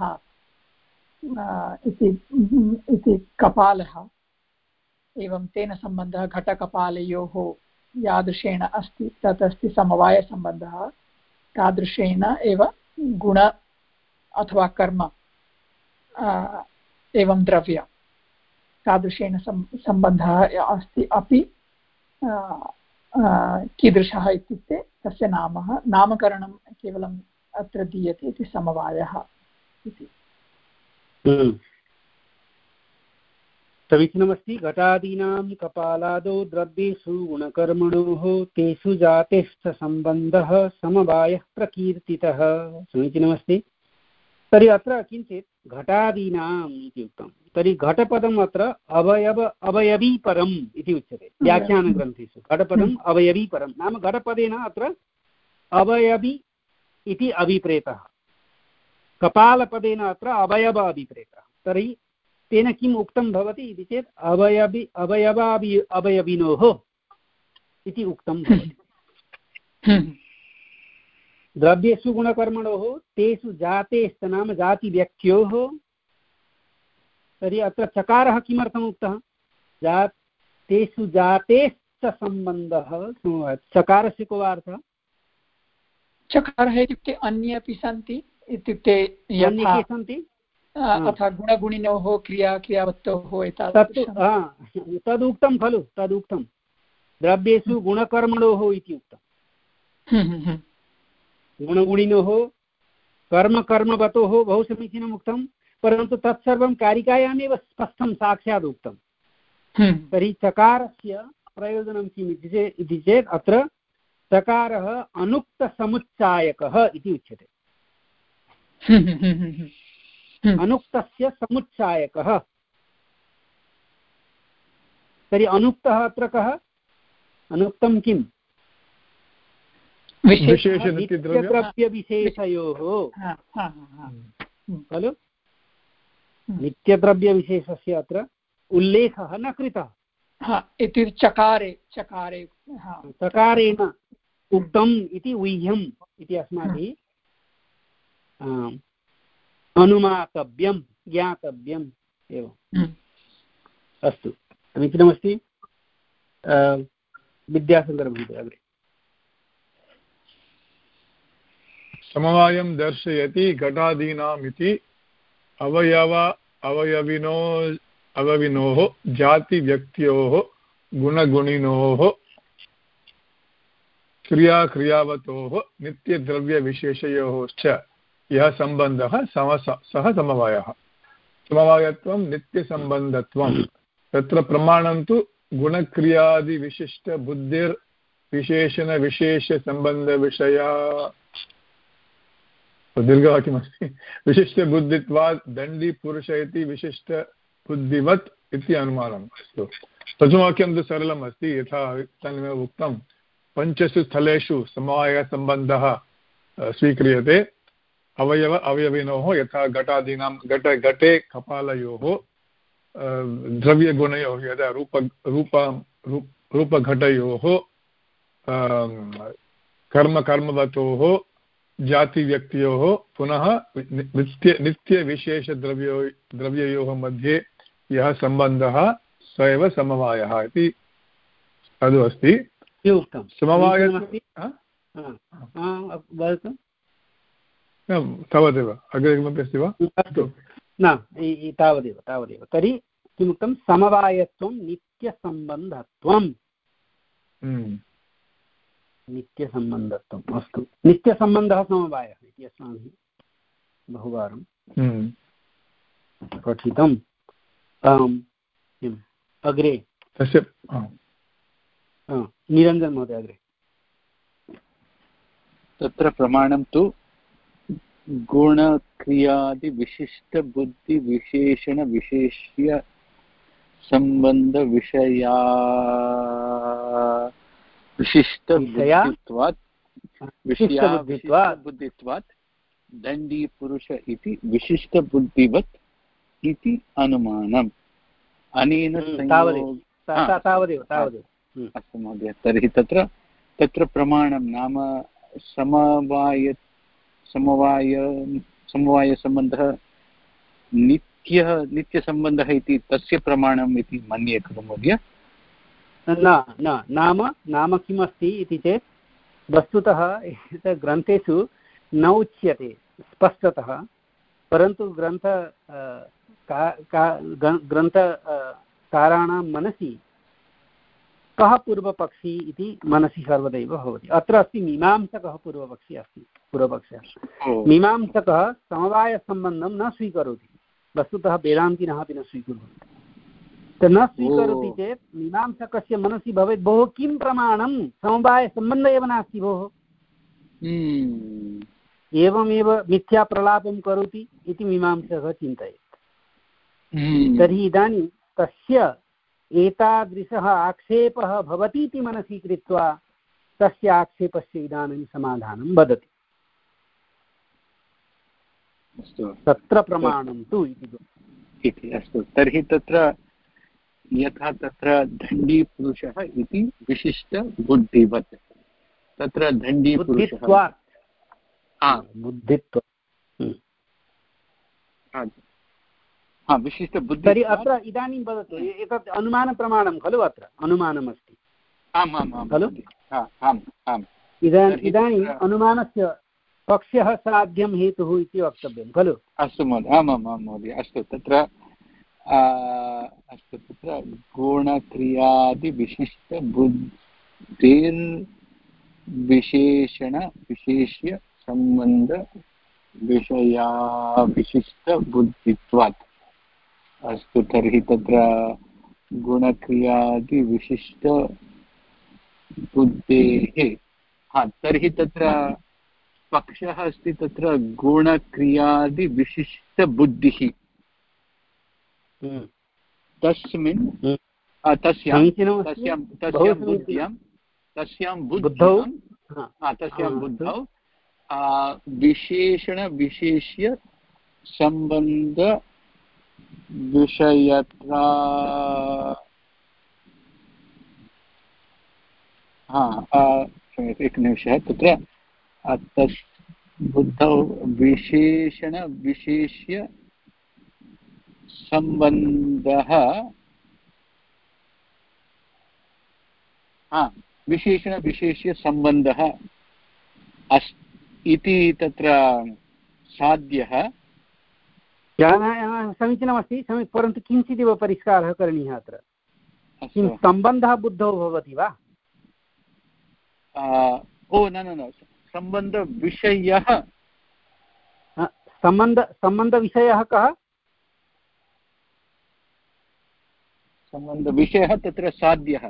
इति कपालः एवं तेन सम्बन्धः घटकपालयोः यादृशेन अस्ति तत् अस्ति समवायसम्बन्धः तादृशेन एव गुण अथवा कर्म एवं द्रव्य तादृशेन सम्बन्धः अस्ति अपि कीदृशः इत्युक्ते तस्य नाम नामकरणं केवलं अत्र दीयते इति समवायः इति। समीचीनमस्ति। घटादीनां कपालादौ द्रव्येषु गुणकर्मणोः तेषु जातेश्च सम्बन्धः समवायः प्रकीर्तितः। समीचीनमस्ति। तर्हि अत्र किञ्चित् घटादीनाम् इति उक्तं। तर्हि घटपदम् अत्र अवयव अवयवीपरम् इति उच्यते व्याख्यानग्रन्थेषु। घटपदम् अवयवीपरं नाम घटपदेन अत्र अवयवी इति अभिप्रेतः, कपालपदेन अत्र अवयव अभिप्रेतः। तर्हि तेन किम् उक्तं भवति इति चेत् अवयवि अवयवावि अवयविनोः इति उक्तं भवति। द्रव्येषु गुणकर्मणोः तेषु जातेश्च नाम जातिव्यक्त्योः। तर्हि अत्र चकारः किमर्थम् उक्तः? जा तेषु जातेश्च सम्बन्धः। चकारस्य को अर्थः? चकारः इत्युक्ते अन्ये अपि सन्ति इत्युक्ते अन्ये के सन्ति? अथवा गुणगुणिनोः क्रिया क्रियावत्तोः तत् तदुक्तं खलु, तदुक्तं द्रव्येषु गुणकर्मणोः इति उक्तं। गुणगुणिनोः कर्म कर्मवतोः बहु समीचीनम् उक्तं, परन्तु तत्सर्वं कारिकायामेव स्पष्टं साक्षात् उक्तं। तर्हि चकारस्य प्रयोजनं किम् इति चेत् अत्र चकारः अनुक्तसमुच्चायकः इति उच्यते। अनुक्तस्य समुच्चायकः। तर्हि अनुक्तः अत्र कः? अनुक्तं किम्? नित्यद्रव्यविशेषयोः खलु। नित्यद्रव्यविशेषस्य अत्र उल्लेखः न कृतः। इति चकारे चकारे चकारेण उक्तम् इति ऊह्यम् इति अस्माभिः अनुमातव्यं, ज्ञातव्यम् एवम्। अस्तु, समीचीनमस्ति। विद्यासन्दर्भः अग्रे। समवायं दर्शयति घटादीनाम् इति अवयव अवयविनो अवयविनोः जातिव्यक्त्योः गुणगुणिनोः क्रियाक्रियावतोः नित्यद्रव्यविशेषयोश्च यः सम्बन्धः सः समवायः। समवायत्वं नित्यसम्बन्धत्वं। तत्र प्रमाणं तु गुणक्रियादिविशिष्टबुद्धिर्विशेषणविशेषसम्बन्धविषया दीर्घवाक्यमस्ति। विशिष्टबुद्धित्वात् दण्डीपुरुष इति विशिष्टबुद्धिवत् इति अनुमानम्। अस्तु, प्रथमवाक्यं तु सरलम् अस्ति। यथा तन्मेव उक्तं, पञ्चसु स्थलेषु समवायसम्बन्धः स्वीक्रियते। अवयव अवयविनोः यथा घटादीनां घट घटे कपालयोः द्रव्यगुणयोः यथा रूप रूप रूपघटयोः कर्मकर्मवतोः जातिव्यक्त्योः पुनः नित्य नित्यविशेषद्रव्यो द्रव्ययोः मध्ये यः सम्बन्धः स एव समवायः इति तद् अस्ति। समवाय तावदेव। अग्रे किमपि अस्ति वा? न, तावदेव तावदेव। तर्हि किमुक्तं? समवायत्वं नित्यसम्बन्धत्वं। नित्यसम्बन्धत्वम्। अस्तु, नित्यसम्बन्धः समवायः इति अस्माभिः बहुवारं पठितम्। किम् अग्रे? तस्य निरञ्जन महोदय अग्रे। तत्र प्रमाणं तु गुणक्रियादिविशिष्टबुद्धिविशेषणविशेष्य सम्बन्धविषया विशिष्टबुद्धित्वात् विशिष्टबुद्धित्वात् दण्डीपुरुष इति विशिष्टबुद्धिवत् इति अनुमानम्। अनेन तावदेव तावदेव। अस्तु महोदय। तर्हि तत्र तत्र प्रमाणं नाम समवाय समवाय समवायसम्बन्धः नित्यः नित्यसम्बन्धः इति तस्य प्रमाणम् इति मन्ये खलु महोदय? न न नाम नाम किमस्ति इति चेत् वस्तुतः एतत् ग्रन्थेषु न उच्यते स्पष्टतः, परन्तु ग्रन्थ ग्रन्थकाराणां मनसि कः पूर्वपक्षी इति मनसि सर्वदैव भवति। अत्र अस्ति मीमांसकः पूर्वपक्षी अस्ति पूर्वपक्षः। मीमांसकः समवायसम्बन्धं न स्वीकरोति, वस्तुतः वेदान्तिनः अपि न स्वीकुर्वन्ति। न स्वीकरोति चेत् मीमांसकस्य मनसि भवेत् भोः किं प्रमाणं, समवायसम्बन्धः एव नास्ति भोः, एवमेव मिथ्याप्रलापं करोति इति मीमांसकः चिन्तयेत्। तर्हि इदानीं तस्य एतादृशः आक्षेपः भवति इति मनसि कृत्वा तस्य आक्षेपस्य इदानीं समाधानं वदति। तत्र प्रमाणं तु इति। अस्तु, तर्हि तत्र यथा तत्र दण्डीपुरुषः इति विशिष्टबुद्धिवत्, तत्र दण्डीपुरुषः बुद्धित्वं विशिष्टबुद्धि। तर्हि अत्र इदानीं वदतु, एतत् अनुमानप्रमाणं खलु, अत्र अनुमानमस्ति खलु। इदानीम् अनुमानस्य पक्षः साध्यं हेतुः इति वक्तव्यं खलु। अस्तु महोदय, आमाम् आं महोदय, अस्तु। तत्र अस्तु, तत्र गुणक्रियादिविशिष्टबुद्धिर्विशेषणविशेष्य सम्बन्धविषयाविशिष्टबुद्धित्वात्। अस्तु, तर्हि तत्र गुणक्रियादिविशिष्टबुद्धेः, हा तर्हि तत्र पक्षः अस्ति तत्र गुणक्रियादिविशिष्टबुद्धिः। तस्मिन् तस्यां तस्यां तस्यां बुद्ध्यां तस्यां बुद्ध्यां तस्यां बुद्धौ विशेषणविशेष्य सम्बन्ध विषयत्वा हा एकनिमिषः, तत्र तस् बुद्धौ विशेषणविशेष्य सम्बन्धः हा विशेषणविशेष्य सम्बन्धः अस्ति इति तत्र साध्यः। समीचीनमस्ति, सम्यक्, परन्तु किञ्चिदिव परिष्कारः करणीयः अत्र। किं सम्बन्धः बुद्धौ भवति वा? ओ न न न सम्बन्धविषयः, सम्बन्ध सम्बन्धविषयः कः? सम्बन्धविषयः तत्र साध्यः।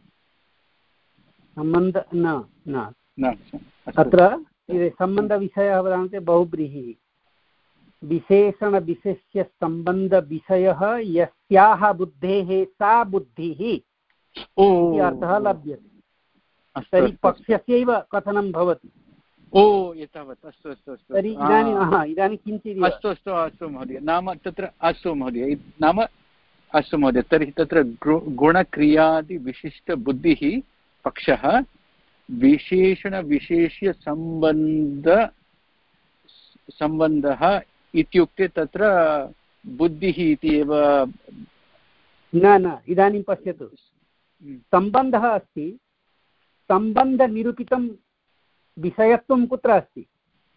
सम्बन्ध न न अत्र सम्बन्धविषयः वदामः चेत् बहुव्रीहिः। विशेषणविशेष्य सम्बन्धविषयः यस्याः बुद्धेः सा बुद्धिः इति अर्थः लभ्यते। तर्हि पक्षस्यैव कथनं भवति। ओ एतावत्, अस्तु अस्तु अस्तु। तर्हि इदानीं इदानीं किञ्चित् अस्तु अस्तु अस्तु महोदय, नाम तत्र अस्तु महोदय, नाम अस्तु महोदय, तर्हि तत्र गुणक्रियादिविशिष्टबुद्धिः पक्षः विशेषणविशेष्य सम्बन्ध सम्बन्धः इत्युक्ते तत्र बुद्धिः इति एव न न इदानीं पश्यतु, सम्बन्धः अस्ति, सम्बन्धनिरूपितं विषयत्वं कुत्र अस्ति,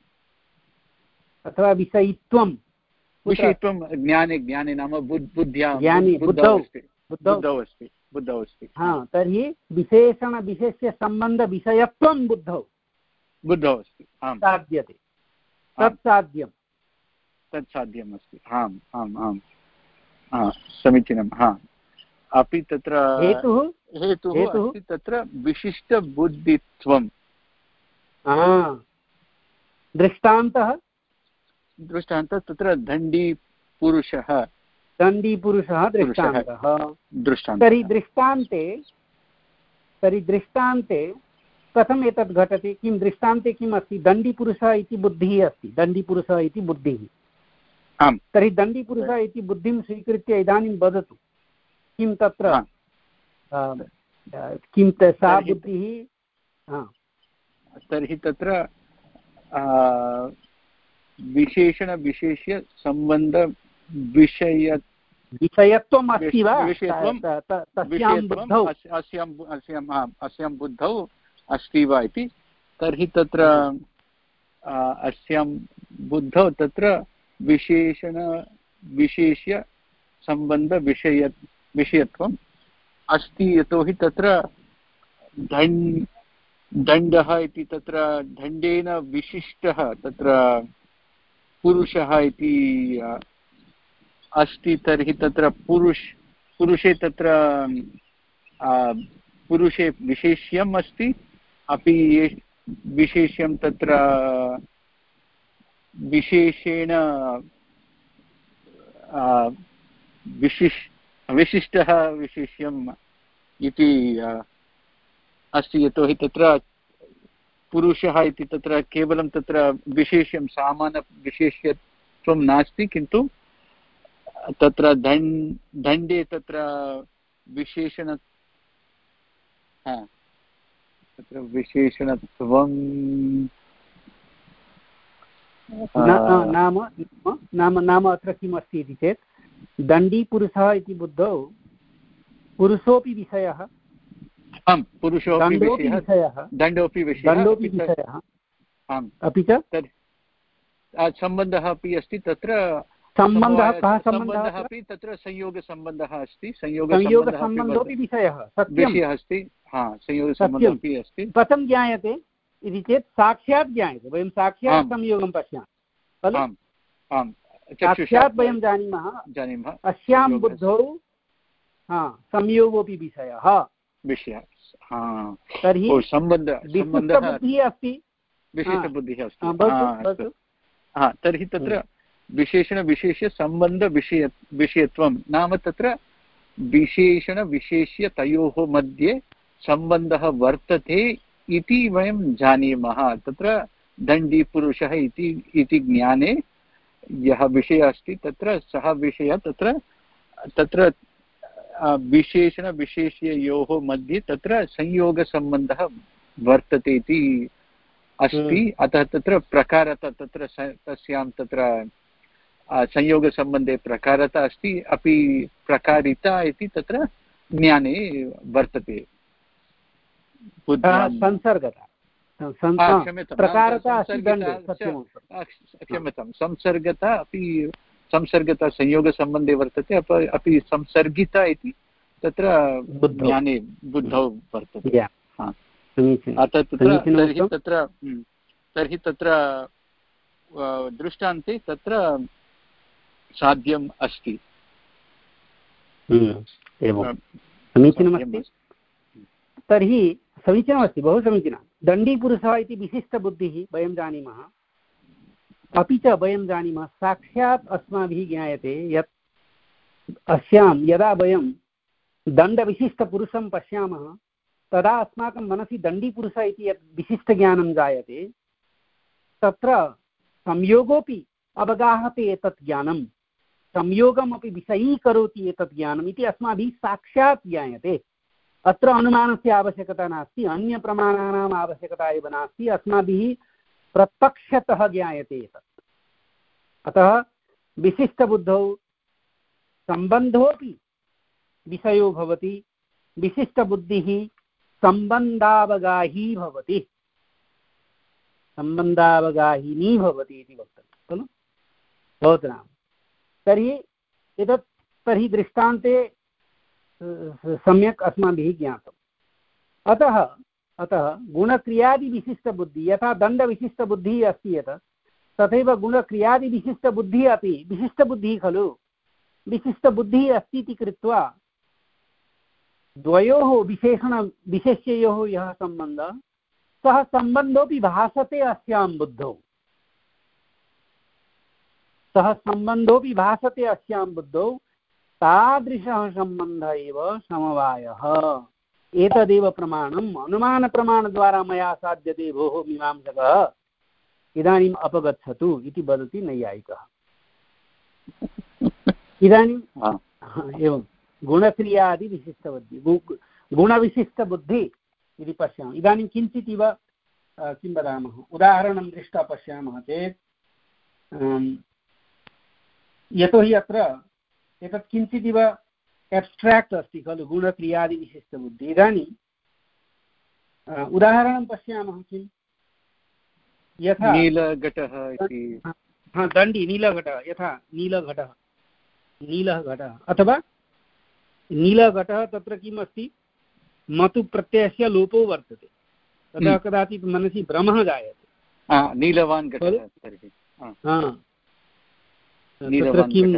अथवा विषयित्वं विषयित्वं ज्ञाने ज्ञाने नाम बुद्ध्यां ज्ञाने बुद्धौ बुद्धौ अस्ति बुद्धौ अस्ति। हा, तर्हि विशेषणविशेष्यसम्बन्धविषयत्वं बुद्धौ बुद्धौ अस्ति, आम् साध्यते, तत् साध्यं तत् साध्यम् अस्ति। आम् आम् आम् हा, समीचीनं। हा, अपि तत्र हेतुः हेतुः अस्ति तत्र विशिष्टबुद्धित्वं। दृष्टान्तः दृष्टान्तः तत्र दण्डीपुरुषः दण्डीपुरुषः दृष्टान्तः। दृष्टान्तः तर्हि दृष्टान्ते तर्हि दृष्टान्ते कथम् एतद् घटति? किं दृष्टान्ते किम् अस्ति? दण्डीपुरुषः इति बुद्धिः अस्ति, दण्डीपुरुषः इति बुद्धिः। आम्, तर्हि दण्डीपुरुषः इति बुद्धिं स्वीकृत्य इदानीं वदतु किं तत्र किं सा बुद्धिः? तर्हि तत्र विशेषणविशेष्य सम्बन्धविषय विषयत्वम् अस्ति वा? अस्यां बुद्धौ अस्ति वा इति। तर्हि तत्र अस्यां बुद्धौ तत्र विशेषणविशेष्य सम्बन्धविषय विषयत्वम् अस्ति, यतोहि तत्र दण् दण्डः इति तत्र दण्डेन विशिष्टः तत्र पुरुषः इति अस्ति तर्हि तत्र पुरुष पुरुषे तत्र पुरुषे विशेष्यम् अस्ति अपि विशेष्यं तत्र विशेषेण विशिष् विशिष्टः विशेष्यम् इति अस्ति यतोहि तत्र पुरुषः इति तत्र केवलं तत्र विशेष्यं सामान्यविशेष्यत्वं नास्ति किन्तु तत्र दण् दण्डे तत्र विशेषण तत्र विशेषणत्वं नाम नाम नाम अत्र किम् अस्ति इति चेत् दण्डीपुरुषः इति बुद्धौ पुरुषोऽपि विषयः आम् पुरुषोऽपि विषयः दण्डोऽपि विषयः आम् अपि च तद् सम्बन्धः अपि अस्ति तत्र सम्बन्धः कः सम्बन्धः अपि तत्र संयोगसम्बन्धः अस्ति संयोगसम्बन्धोऽपि विषयः विषयः अस्ति हा संयोगसम्बन्धः अपि अस्ति कथं ज्ञायते इति चेत् साक्षात् ज्ञायते वयं साक्षात् संयोगं पश्यामः खलु आम् साक्षात् वयं जानीमः जानीमः अस्यां बुद्धौ हा संयोगोऽपि विषयः विषयः तर्हि विशिष्टबुद्धिः अस्ति विशिष्टबुद्धिः अस्ति तर्हि तत्र विशेषणविशेष्यसम्बन्धविषय विषयत्वं नाम तत्र विशेषणविशेष्यतयोः मध्ये सम्बन्धः वर्तते इति वयं जानीमः तत्र दण्डीपुरुषः इति इति ज्ञाने यः विषयः अस्ति तत्र सः विषयः तत्र तत्र विशेषणविशेष्ययोः मध्ये तत्र संयोगसम्बन्धः वर्तते इति अस्ति अतः तत्र प्रकारता तत्र तस्यां तत्र संयोगसम्बन्धे प्रकारता अस्ति अपि प्रकारिता इति तत्र ज्ञाने वर्तते संसर्गता क्षम्यतां संसर्गता अपि संसर्गता संयोगसम्बन्धे वर्तते अपि संसर्गिता इति तत्र ज्ञाने बुद्धौ वर्तते अतः तत्र तर्हि तत्र तर्हि तत्र दृष्टान्ते तत्र साध्यम् अस्ति एवं समीचीनमस्ति तर्हि समीचीनमस्ति बहु समीचीनं दण्डीपुरुषः इति विशिष्टबुद्धिः वयं जानीमः अपि च वयं जानीमः साक्षात् अस्माभिः ज्ञायते यत् अस्यां यदा वयं दण्डविशिष्टपुरुषं पश्यामः तदा अस्माकं मनसि दण्डीपुरुषः इति यत् विशिष्टज्ञानं जायते तत्र संयोगोऽपि अवगाहते एतत् ज्ञानं संयोगमपि विषयीकरोति एतत् ज्ञानम् इति अस्माभिः साक्षात् ज्ञायते अत्र अनुमानस्य आवश्यकता नास्ति अन्यप्रमाणानाम् आवश्यकता एव नास्ति अस्माभिः प्रत्यक्षतः ज्ञायते एतत् अतः विशिष्टबुद्धौ सम्बन्धोऽपि विषयो भवति विशिष्टबुद्धिः सम्बन्धावगाही भवति सम्बन्धावगाहिनी भवति इति वक्तव्यं खलु भवतु नाम तर्हि एतत् तर्हि दृष्टान्ते सम्यक् अस्माभिः ज्ञातम् अतः अतः गुणक्रियादिविशिष्टबुद्धिः यथा दण्डविशिष्टबुद्धिः अस्ति यत् तथैव गुणक्रियादिविशिष्टबुद्धिः अपि विशिष्टबुद्धिः खलु विशिष्टबुद्धिः अस्ति इति कृत्वा द्वयोः विशेषण विशेष्ययोः यः सम्बन्धः सः सम्बन्धोऽपि भासते अस्यां बुद्धौ सः सम्बन्धोऽपि भासते अस्यां बुद्धौ तादृशः सम्बन्धः एव समवायः एतदेव प्रमाणम् अनुमानप्रमाणद्वारा मया साध्यते भोः मीमांसकः इदानीम् अपगच्छतु इति वदति नैयायिकः इदानीम् एवं गुणक्रियादिविशिष्टबुद्धि गुणविशिष्टबुद्धि इति पश्यामः इदानीं किञ्चित् इव किं वदामः उदाहरणं दृष्ट्वा पश्यामः चेत् यतोहि अत्र एतत् किञ्चिदिव एब्स्ट्राक्ट् अस्ति खलु गुणक्रियादिविशिष्टबुद्धिः इदानीं उदाहरणं पश्यामः किं यथा नीलघटः इति हा दण्डी नीलघटः यथा नीलघटः नीलः घटः अथवा नीलघटः तत्र किम् अस्ति मतु प्रत्ययस्य लोपो वर्तते तदा कदाचित् मनसि भ्रमः जायते नीलवान् घटः तर्हि तत्र किं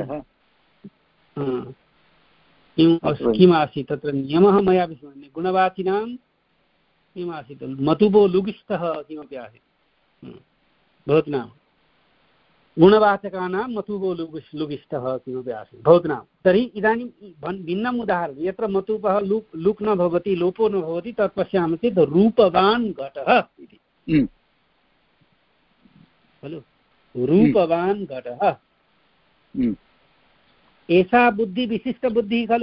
किं किम् आसीत् तत्र नियमः मया विस्मर्यते गुणवाचिनां किम् आसीत् मतुबो लुगिष्ठः किमपि आसीत् भवतु नाम गुणवाचकानां मतुबो लुगिष् लुगिष्ठः किमपि आसीत् भवतु नाम तर्हि इदानीं भिन्नम् उदाहरणं यत्र मतुपः लुक् लुक् न भवति लोपो न भवति तत् पश्यामः चेत् रूपवान् घटः इति खलु रूपवान् घटः एषा बुद्धिविशिष्टबुद्धिः खलु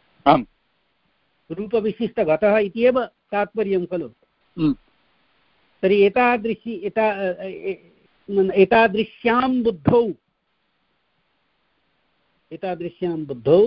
रूपविशिष्टघटः इत्येव तात्पर्यं खलु तर्हि एतादृशी एता एतादृश्यां बुद्धौ एतादृश्यां बुद्धौ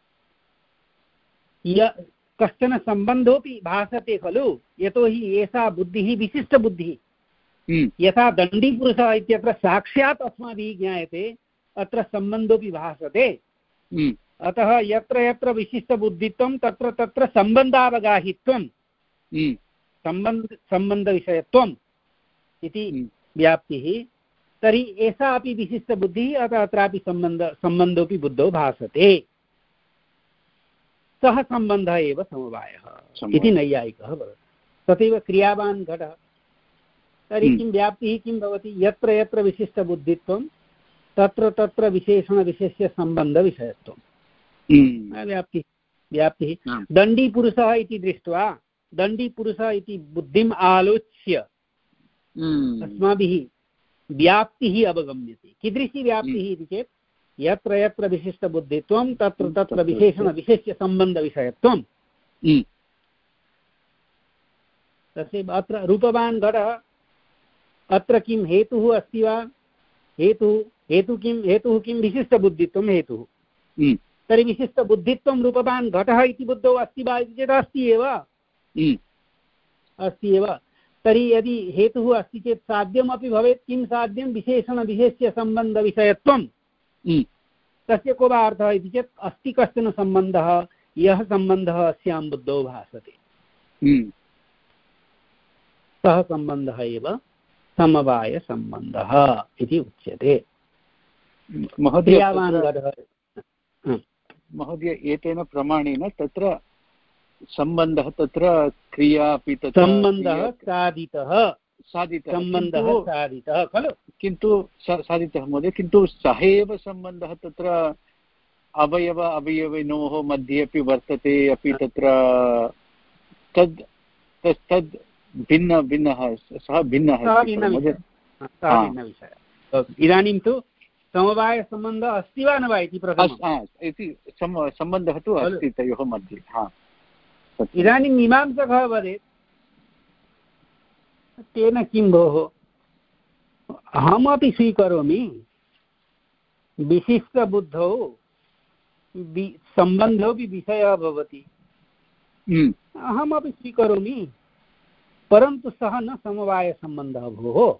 य कश्चन सम्बन्धोऽपि भासते खलु यतोहि एषा बुद्धिः विशिष्टबुद्धिः यथा दण्डीपुरुषः इत्यत्र साक्षात् अस्माभिः ज्ञायते अत्र सम्बन्धोऽपि भासते अतः यत्र यत्र विशिष्टबुद्धित्वं तत्र तत्र सम्बन्धावगाहित्वं सम्बन्ध सम्बन्धविषयत्वम् इति व्याप्तिः तर्हि एषा अपि विशिष्टबुद्धिः अतः अत्रापि सम्बन्ध सम्बन्धोऽपि बुद्धौ भासते सः सम्बन्धः एव समवायः इति नैयायिकः भवति तथैव क्रियावान् घटः तर्हि किं व्याप्तिः किं भवति यत्र यत्र विशिष्टबुद्धित्वं तत्र तत्र विशेषणविशेष्य सम्बन्धविषयत्वं व्याप्तिः व्याप्तिः दण्डीपुरुषः इति दृष्ट्वा दण्डीपुरुषः इति बुद्धिम् आलोच्य अस्माभिः व्याप्तिः अवगम्यते कीदृशी व्याप्तिः इति चेत् यत्र यत्र विशिष्टबुद्धित्वं तत्र तत्र विशेषणविशेष्य सम्बन्धविषयत्वं तस्यैव अत्र रूपवान् घटः अत्र किं हेतुः अस्ति वा हेतुः हेतु किं हेतुः किं विशिष्टबुद्धित्वं हेतुः तर्हि विशिष्टबुद्धित्वं रूपवान् घटः इति बुद्धौ अस्ति वा इति चेत् अस्ति एव अस्ति एव तर्हि यदि हेतुः अस्ति चेत् साध्यमपि भवेत् किं साध्यं विशेषणविशेष्य सम्बन्धविषयत्वं तस्य को वा अर्थः इति चेत् अस्ति कश्चन सम्बन्धः यः सम्बन्धः अस्यां बुद्धौ भासते सः सम्बन्धः एव समवायसम्बन्धः इति उच्यते महोदय एतेन प्रमाणेन तत्र सम्बन्धः तत्र क्रिया अपि तत्र सम्बन्धः साधितः साधितः सम्बन्धः साधितः खलु किन्तु साधितः महोदय किन्तु सः एव सम्बन्धः तत्र अवयव अवयविनोः मध्ये अपि वर्तते अपि तत्र तद् तद् भिन्न भिन्नः सः भिन्नः इदानीं तु समवायसम्बन्धः अस्ति वा न वा इति प्रथमम् इति सम्बन्धः तु अस्ति तयोः मध्ये इदानीं मीमांसकः वदेत् तेन किं भोः अहमपि स्वीकरोमि विशिष्टबुद्धौ सम्बन्धोऽपि विषयः भवति अहमपि स्वीकरोमि परन्तु सः न समवायसम्बन्धः भोः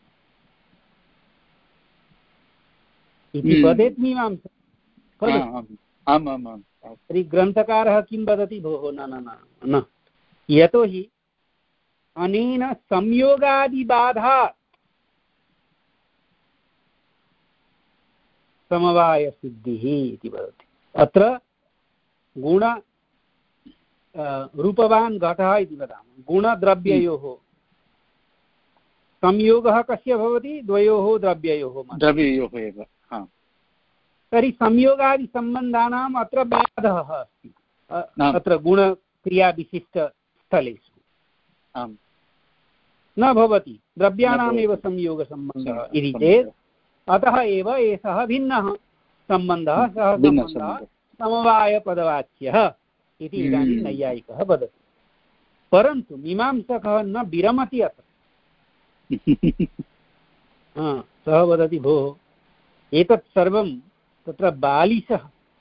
इति वदेत् मीमांसकः खलु तर्हि ग्रन्थकारः किं वदति भोः न न न न यतोहि अनेन संयोगादिबाधात् समवायसिद्धिः इति वदति अत्र गुण रूपवान् घटः इति वदामः गुणद्रव्ययोः संयोगः कस्य भवति द्वयोः द्रव्ययोः द्रव्ययोः एव तर्हि संयोगादिसम्बन्धानाम् अत्र बाधः अस्ति अत्र गुणक्रियाविशिष्टस्थलेषु न भवति द्रव्याणामेव संयोगसम्बन्धः इति चेत् अतः एव एषः भिन्नः सम्बन्धः सः सम्बन्धः समवायपदवाच्यः इति इदानीं नैयायिकः वदति परन्तु मीमांसकः न विरमति अत्र सः वदति भोः एतत् सर्वं तत्र बालिशः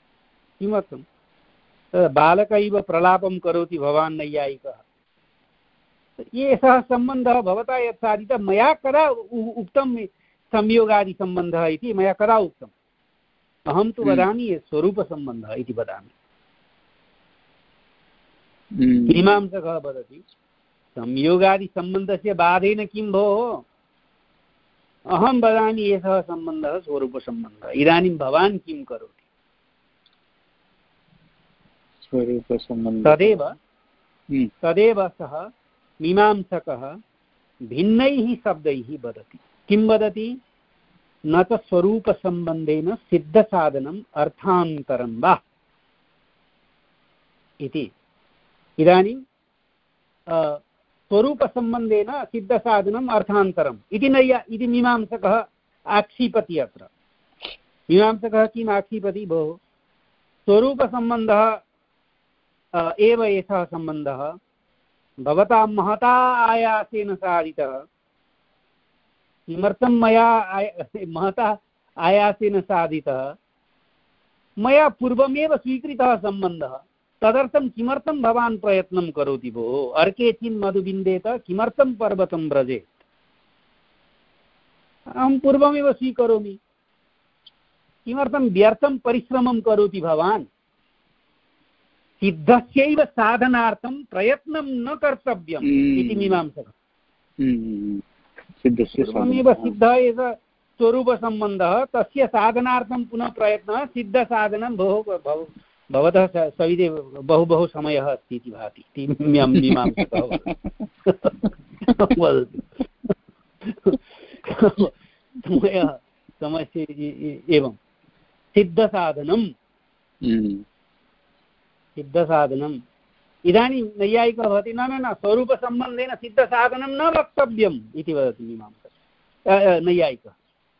किमर्थं बालक इव प्रलापं करोति भवान् नैयायिकः एषः सम्बन्धः भवता यत् साधितः मया कदा उक्तं संयोगादिसम्बन्धः इति मया कदा उक्तम् अहं तु वदामि स्वरूपसम्बन्धः इति वदामि मीमांसकः वदति संयोगादिसम्बन्धस्य बाधेन किं भोः, अहं वदामि एषः सम्बन्धः स्वरूपसम्बन्धः, इदानीं भवान् किं करोति? स्वरूपसम्बन्धः। तदेव तदेव सः मीमांसकः भिन्नैः शब्दैः वदति। किं वदति? न च स्वरूपसम्बन्धेन सिद्धसाधनम् अर्थान्तरं वा इति। इदानीं स्वरूपसम्बन्धेन सिद्धसाधनम् अर्थान्तरम् इति नैया इति मीमांसकः आक्षिपति। अत्र मीमांसकः किम् आक्षिपति? भोः, स्वरूपसम्बन्धः एव एषः सम्बन्धः भवता महता आयासेन साधितः। किमर्थं मया महता आयासेन साधितः? मया पूर्वमेव स्वीकृतः सम्बन्धः, तदर्थं किमर्थं भवान् प्रयत्नं करोति भोः? अर्के चिन् मधुबिन्देत किमर्थं पर्वतं व्रजेत्? अहं पूर्वमेव स्वीकरोमि, किमर्थं व्यर्थं परिश्रमं करोति भवान्? सिद्धस्यैव साधनार्थं प्रयत्नं न कर्तव्यम् इति मीमांसकः। पूर्वमेव सिद्धः एव स्वरूपसम्बन्धः, तस्य साधनार्थं पुनः प्रयत्नः, सिद्धसाधनं भोः भवतः सविधे बहु बहु समयः अस्ति इति भाति इति मीमांसकः वदति। मया समस्या एवं सिद्धसाधनं सिद्धसाधनम्। इदानीं नैयायिकः भवति न न न स्वरूपसम्बन्धेन सिद्धसाधनं न वक्तव्यम् इति वदति मीमांसकः नैयायिकः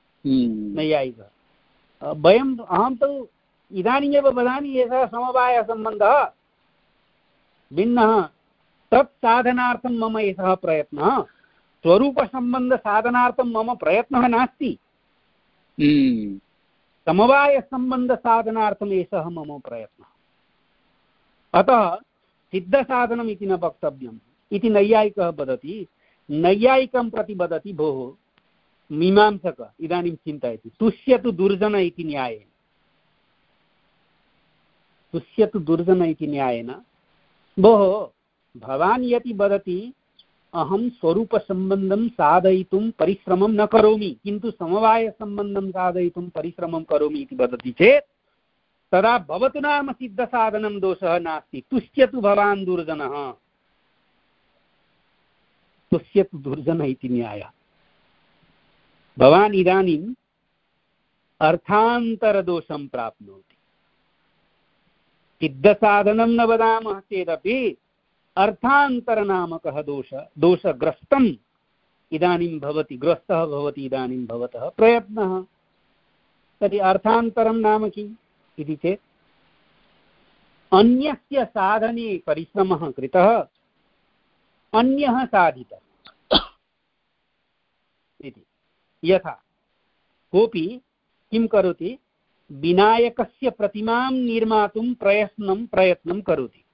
नैयायिकः वयम् अहं तु इदानीमेव वदामि एषः समवायसम्बन्धः भिन्नः, तत् साधनार्थं मम एषः प्रयत्नः, स्वरूपसम्बन्धसाधनार्थं मम प्रयत्नः नास्ति, समवायसम्बन्धसाधनार्थम् एषः मम प्रयत्नः। अतः सिद्धसाधनम् इति न वक्तव्यम् इति नैयायिकः वदति। नैयायिकं प्रति वदति भोः मीमांसकः इदानीं चिन्तयति, तुष्यतु दुर्जन इति न्यायेन, तुष्यतु दुर्जन इति न्यायेन। भोः भवान् यदि वदति अहं स्वरूपसम्बन्धं साधयितुं परिश्रमं न करोमि किन्तु समवायसम्बन्धं साधयितुं परिश्रमं करोमि इति वदति चेत् तदा भवतु नाम सिद्धसाधनं दोषः नास्ति। तुष्यतु भवान् दुर्जनः, तुष्यतु दुर्जन इति न्यायः। भवान् इदानीम् अर्थान्तरदोषं प्राप्नोति। सिद्धसाधनं न वदामः चेदपि अर्थान्तरनामकः दोष दोषग्रस्तम् इदानीं भवति, ग्रस्तः भवति इदानीं भवतः प्रयत्नः। तर्हि अर्थान्तरं नाम किम् इति चेत् अन्यस्य साधने परिश्रमः कृतः, अन्यः साधितः इति। यथा कोऽपि किं करोति, विनायकस्य प्रतिमां निर्मातुं प्रयत्नं प्रयत्नं करोति,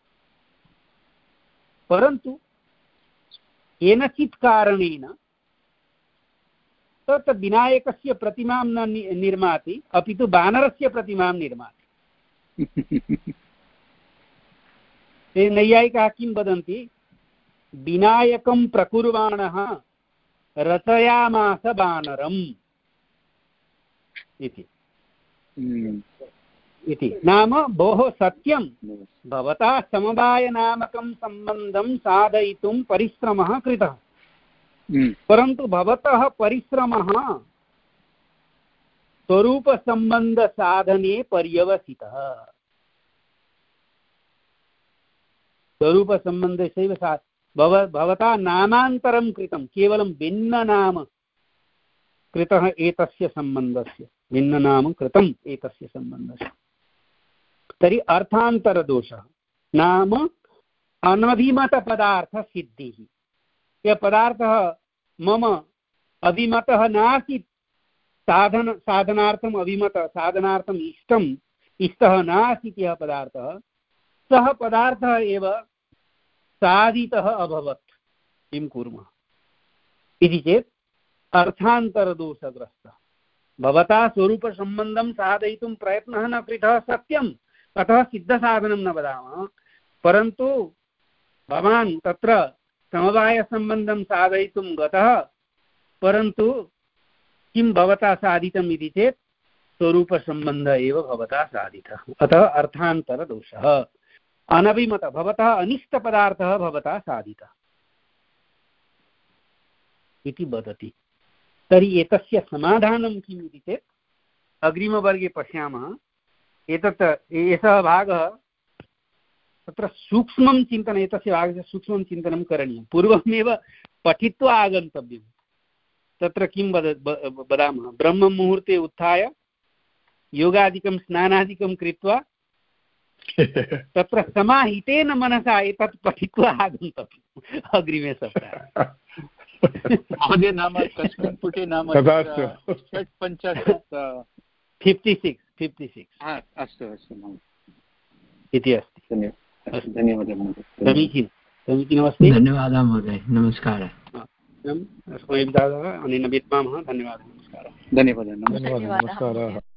परन्तु केनचित् कारणेन तत् विनायकस्य प्रतिमां न निर्माति, अपि तु वानरस्य प्रतिमां निर्माति। ते नैयायिकाः किं वदन्ति, विनायकं प्रकुर्वाणः रचयामास वानरम् इति इति नाम भोः सत्यं भवता समवायनामकं सम्बन्धं साधयितुं परिश्रमः कृतः, परन्तु भवतः परिश्रमः स्वरूपसम्बन्धसाधने पर्यवसितः। स्वरूपसम्बन्धस्यैव सा भव भवता नामान्तरं कृतं, केवलं भिन्ननाम कृतः एतस्य सम्बन्धस्य, भिन्ननाम कृतम् एतस्य सम्बन्धस्य। तर्हि अर्थान्तरदोषः नाम अनभिमतपदार्थसिद्धिः। यः पदार्थः मम अभिमतः नासीत्, साधन साधनार्थम् अभिमत साधनार्थम् इष्टम् इष्टः नासीत् यः पदार्थः, सः पदार्थः एव साधितः अभवत्। किं कुर्मः इति चेत् अर्थान्तरदोषग्रस्तः। भवता स्वरूपसम्बन्धं साधयितुं प्रयत्नः न कृतः सत्यम्, अतः सिद्धसाधनं न वदामः, परन्तु भवान् तत्र समवायसम्बन्धं साधयितुं गतः, परन्तु किं भवता साधितम् इति चेत् स्वरूपसम्बन्धः एव भवता साधितः। अतः अर्थान्तरदोषः, अनभिमत भवतः अनिष्टपदार्थः भवता साधितः इति वदति। तर्हि एतस्य समाधानं किम् इति चेत् अग्रिमवर्गे पश्यामः। एतत् एषः भागः तत्र सूक्ष्मं चिन्तनं, एतस्य भागस्य सूक्ष्मं चिन्तनं करणीयं, पूर्वमेव पठित्वा आगन्तव्यं। तत्र किं वद वदामः, ब्रह्ममुहूर्ते उत्थाय योगादिकं स्नानादिकं कृत्वा तत्र समाहितेन मनसा एतत् पठित्वा आगन्तव्यम् अग्रिमे सप्ताहे। महोदय नाम कस्मिन् पुटे नाम षट् पञ्चाशत् फिफ्टि सिक्स् फिफ्टि सिक्स् अस्तु अस्तु इति अस्ति। धन्यवादः महोदय। समीचीनं समीचीनमस्ति। धन्यवादः महोदय, नमस्कारः। अस्मयं दादा अनेन विद्मः। धन्यवादः, नमस्कारः। धन्यवादः नमस्कारः।